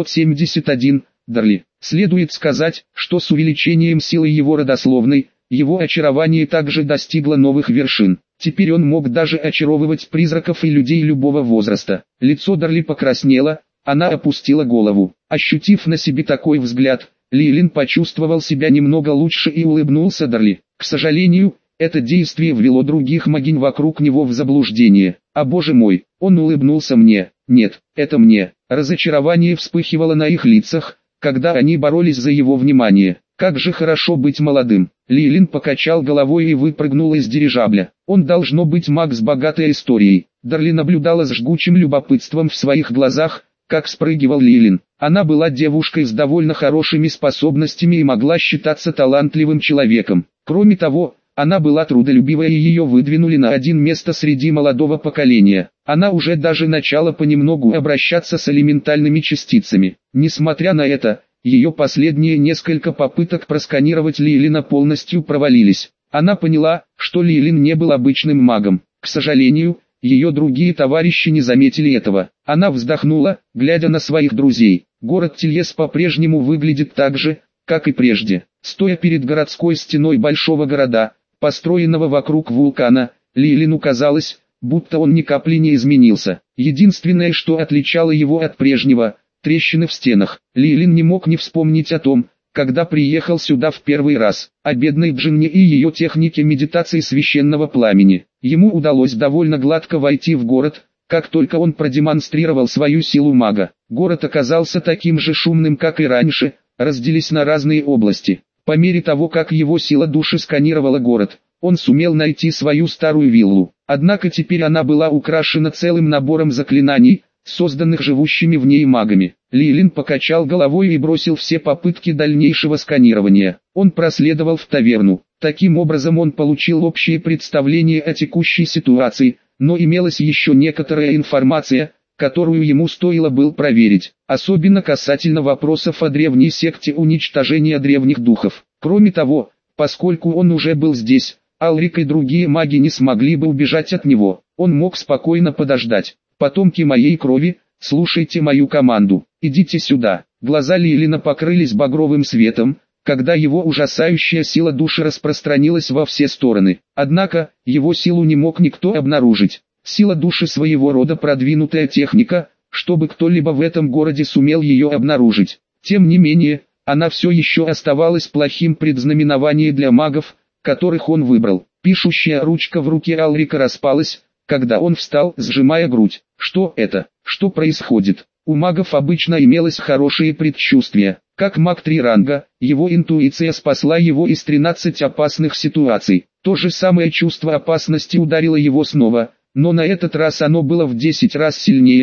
671. Дарли. Следует сказать, что с увеличением силы его родословной, его очарование также достигло новых вершин. Теперь он мог даже очаровывать призраков и людей любого возраста. Лицо Дарли покраснело, она опустила голову. Ощутив на себе такой взгляд, Лилин почувствовал себя немного лучше и улыбнулся Дарли. К сожалению, это действие ввело других магинь вокруг него в заблуждение. «А боже мой, он улыбнулся мне». «Нет, это мне». Разочарование вспыхивало на их лицах, когда они боролись за его внимание. Как же хорошо быть молодым. Лилин покачал головой и выпрыгнул из дирижабля. Он должно быть маг с богатой историей. Дарли наблюдала с жгучим любопытством в своих глазах, как спрыгивал Лилин. Она была девушкой с довольно хорошими способностями и могла считаться талантливым человеком. Кроме того, она была трудолюбивая и ее выдвинули на один место среди молодого поколения. Она уже даже начала понемногу обращаться с элементальными частицами. Несмотря на это, ее последние несколько попыток просканировать Лилина полностью провалились. Она поняла, что Лилин не был обычным магом. К сожалению, ее другие товарищи не заметили этого. Она вздохнула, глядя на своих друзей. Город Тильес по-прежнему выглядит так же, как и прежде. Стоя перед городской стеной большого города, построенного вокруг вулкана, Лилину казалось, будто он ни капли не изменился. Единственное, что отличало его от прежнего – трещины в стенах. Лилин не мог не вспомнить о том, когда приехал сюда в первый раз, о бедной Джинне и ее технике медитации священного пламени. Ему удалось довольно гладко войти в город, как только он продемонстрировал свою силу мага. Город оказался таким же шумным, как и раньше, разделись на разные области. По мере того, как его сила души сканировала город, он сумел найти свою старую виллу. Однако теперь она была украшена целым набором заклинаний, созданных живущими в ней магами. Лилин покачал головой и бросил все попытки дальнейшего сканирования. Он проследовал в таверну. Таким образом он получил общее представление о текущей ситуации, но имелась еще некоторая информация, которую ему стоило было проверить, особенно касательно вопросов о древней секте уничтожения древних духов. Кроме того, поскольку он уже был здесь, Алрик и другие маги не смогли бы убежать от него, он мог спокойно подождать. «Потомки моей крови, слушайте мою команду, идите сюда». Глаза Лилина покрылись багровым светом, когда его ужасающая сила души распространилась во все стороны. Однако, его силу не мог никто обнаружить. Сила души своего рода продвинутая техника, чтобы кто-либо в этом городе сумел ее обнаружить. Тем не менее, она все еще оставалась плохим предзнаменованием для магов, которых он выбрал. Пишущая ручка в руке Алрика распалась, когда он встал, сжимая грудь. Что это? Что происходит? У магов обычно имелось хорошее предчувствие. Как маг 3 ранга, его интуиция спасла его из 13 опасных ситуаций. То же самое чувство опасности ударило его снова, но на этот раз оно было в 10 раз сильнее,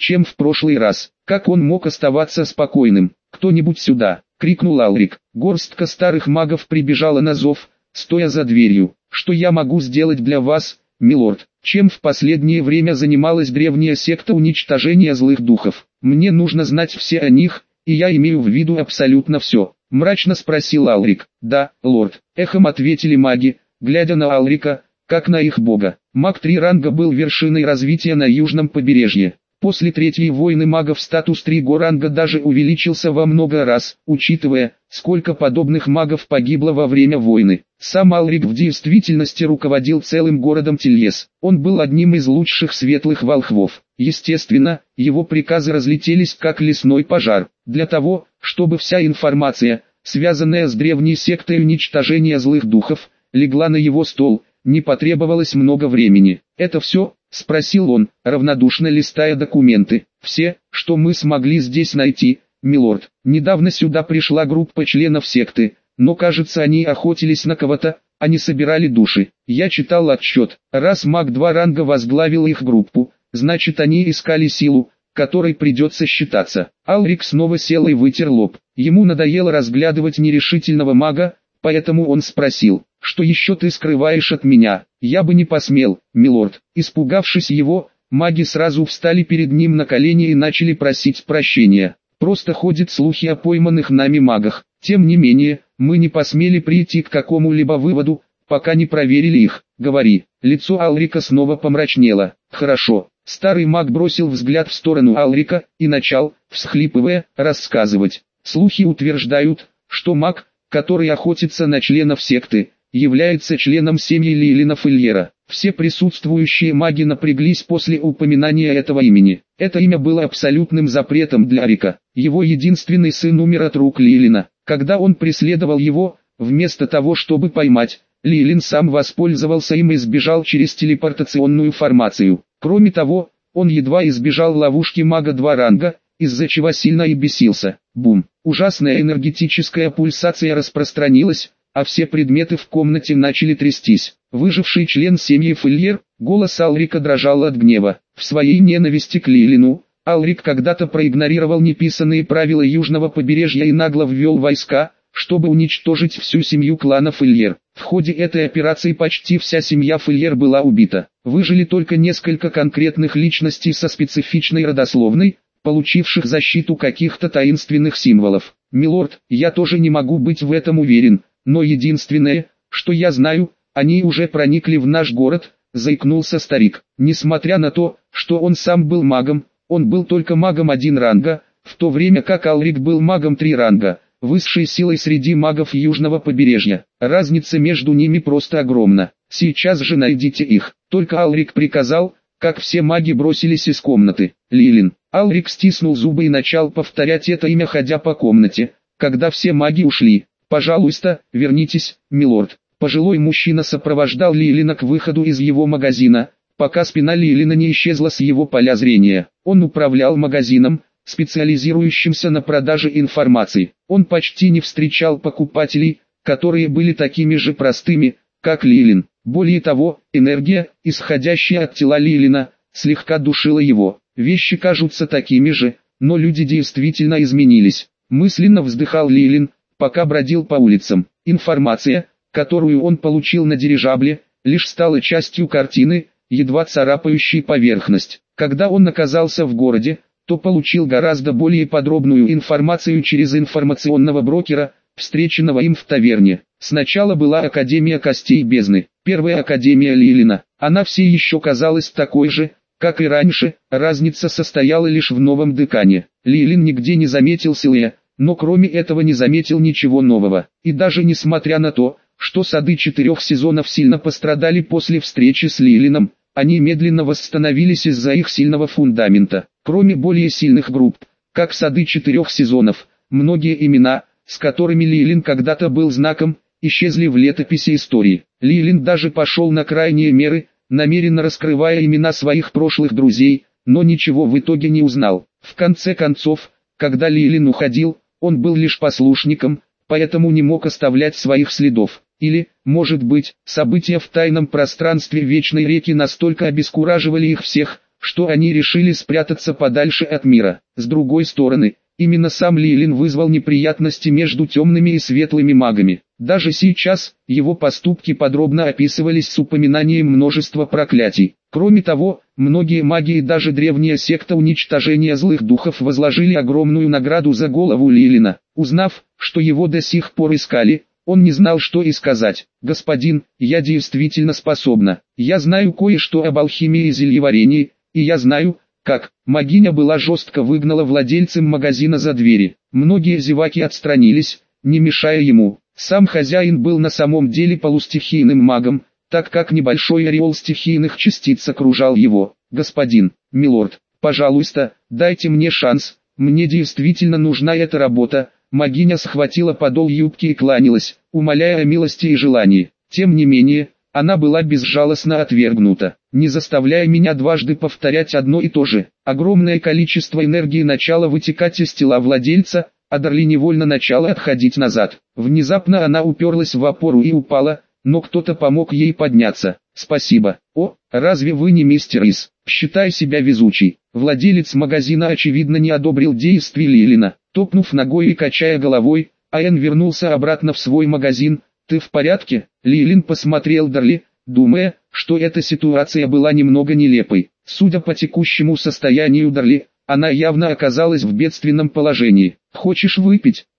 чем в прошлый раз. Как он мог оставаться спокойным? «Кто-нибудь сюда!» — крикнул Алрик. Горстка старых магов прибежала на зов, стоя за дверью. «Что я могу сделать для вас, милорд? Чем в последнее время занималась древняя секта уничтожения злых духов? Мне нужно знать все о них, и я имею в виду абсолютно все», — мрачно спросил Алрик. «Да, лорд», — эхом ответили маги, глядя на Алрика, как на их бога. Маг 3 ранга был вершиной развития на южном побережье. После Третьей войны магов статус 3 ранга даже увеличился во много раз, учитывая, сколько подобных магов погибло во время войны. Сам Алрик в действительности руководил целым городом Тильес. Он был одним из лучших светлых волхвов. Естественно, его приказы разлетелись как лесной пожар. Для того, чтобы вся информация, связанная с древней сектой уничтожения злых духов, легла на его стол, не потребовалось много времени. «Это все?» — спросил он, равнодушно листая документы. «Все, что мы смогли здесь найти, милорд. Недавно сюда пришла группа членов секты, но кажется они охотились на кого-то, а не собирали души. Я читал отчет. Раз маг 2 ранга возглавил их группу, значит они искали силу, которой придется считаться». Алрик снова сел и вытер лоб. Ему надоело разглядывать нерешительного мага, поэтому он спросил: «Что еще ты скрываешь от меня?» «Я бы не посмел, милорд». Испугавшись его, маги сразу встали перед ним на колени и начали просить прощения. «Просто ходят слухи о пойманных нами магах. Тем не менее, мы не посмели прийти к какому-либо выводу, пока не проверили их. Говори». Лицо Алрика снова помрачнело. «Хорошо». Старый маг бросил взгляд в сторону Алрика и начал, всхлипывая, рассказывать. «Слухи утверждают, что маг, который охотится на членов секты, является членом семьи Лилина Фильера. Все присутствующие маги напряглись после упоминания этого имени. Это имя было абсолютным запретом для Рика. Его единственный сын умер от рук Лилина. Когда он преследовал его, вместо того чтобы поймать, Лилин сам воспользовался им и сбежал через телепортационную формацию. Кроме того, он едва избежал ловушки мага 2 ранга, из-за чего сильно и бесился. Бум! Ужасная энергетическая пульсация распространилась, а все предметы в комнате начали трястись. Выживший член семьи Фильер, голос Алрика дрожал от гнева. В своей ненависти к Лилину, Алрик когда-то проигнорировал неписанные правила южного побережья и нагло ввел войска, чтобы уничтожить всю семью клана Фильер. В ходе этой операции почти вся семья Фильер была убита. Выжили только несколько конкретных личностей со специфичной родословной, получивших защиту каких-то таинственных символов. «Милорд, я тоже не могу быть в этом уверен, но единственное, что я знаю, они уже проникли в наш город», — заикнулся старик. Несмотря на то, что он сам был магом, он был только магом 1 ранга, в то время как Алрик был магом 3 ранга, высшей силой среди магов южного побережья. Разница между ними просто огромна. «Сейчас же найдите их», — только Алрик приказал, как все маги бросились из комнаты. «Лилин». Алрик стиснул зубы и начал повторять это имя, ходя по комнате. Когда все маги ушли: «Пожалуйста, вернитесь, милорд». Пожилой мужчина сопровождал Лилина к выходу из его магазина, пока спина Лилина не исчезла с его поля зрения. Он управлял магазином, специализирующимся на продаже информации. Он почти не встречал покупателей, которые были такими же простыми, как Лилин. Более того, энергия, исходящая от тела Лилина, слегка душила его. Вещи кажутся такими же, но люди действительно изменились. Мысленно вздыхал Лилин, пока бродил по улицам. Информация, которую он получил на дирижабле, лишь стала частью картины, едва царапающей поверхность. Когда он оказался в городе, то получил гораздо более подробную информацию через информационного брокера, встреченного им в таверне. Сначала была Академия Костей Бездны, первая Академия Лилина. Она все еще казалась такой же, как и раньше, разница состояла лишь в новом декане. Лилин нигде не заметил Силия, но кроме этого не заметил ничего нового. И даже несмотря на то, что сады 4 сезонов сильно пострадали после встречи с Лилином, они медленно восстановились из-за их сильного фундамента. Кроме более сильных групп, как сады 4 сезонов, многие имена, с которыми Лилин когда-то был знаком, исчезли в летописи истории. Лилин даже пошел на крайние меры, намеренно раскрывая имена своих прошлых друзей, но ничего в итоге не узнал. В конце концов, когда Лилин уходил, он был лишь послушником, поэтому не мог оставлять своих следов. Или, может быть, события в тайном пространстве Вечной Реки настолько обескураживали их всех, что они решили спрятаться подальше от мира. С другой стороны, именно сам Лилин вызвал неприятности между темными и светлыми магами. Даже сейчас, его поступки подробно описывались с упоминанием множества проклятий. Кроме того, многие маги и даже древняя секта уничтожения злых духов возложили огромную награду за голову Лилина. Узнав, что его до сих пор искали, он не знал, что и сказать. «Господин, я действительно способна. Я знаю кое-что об алхимии и зельеварении, и я знаю, как». Магиня была жестко выгнала владельцем магазина за двери. Многие зеваки отстранились, не мешая ему. Сам хозяин был на самом деле полустихийным магом, так как небольшой ореол стихийных частиц окружал его. «Господин, милорд, пожалуйста, дайте мне шанс, мне действительно нужна эта работа». Магиня схватила подол юбки и кланялась, умоляя о милости и желании. Тем не менее, она была безжалостно отвергнута. «Не заставляя меня дважды повторять одно и то же». Огромное количество энергии начало вытекать из тела владельца, а Дарли невольно начала отходить назад. Внезапно она уперлась в опору и упала, но кто-то помог ей подняться. «Спасибо». «О, разве вы не мистер Ис? Считай себя везучий». Владелец магазина очевидно не одобрил действий Лилина. Топнув ногой и качая головой, Аян вернулся обратно в свой магазин. «Ты в порядке?» Лилин посмотрел Дарли, думая, что эта ситуация была немного нелепой. Судя по текущему состоянию Дарли, она явно оказалась в бедственном положении. «Хочешь выпить?»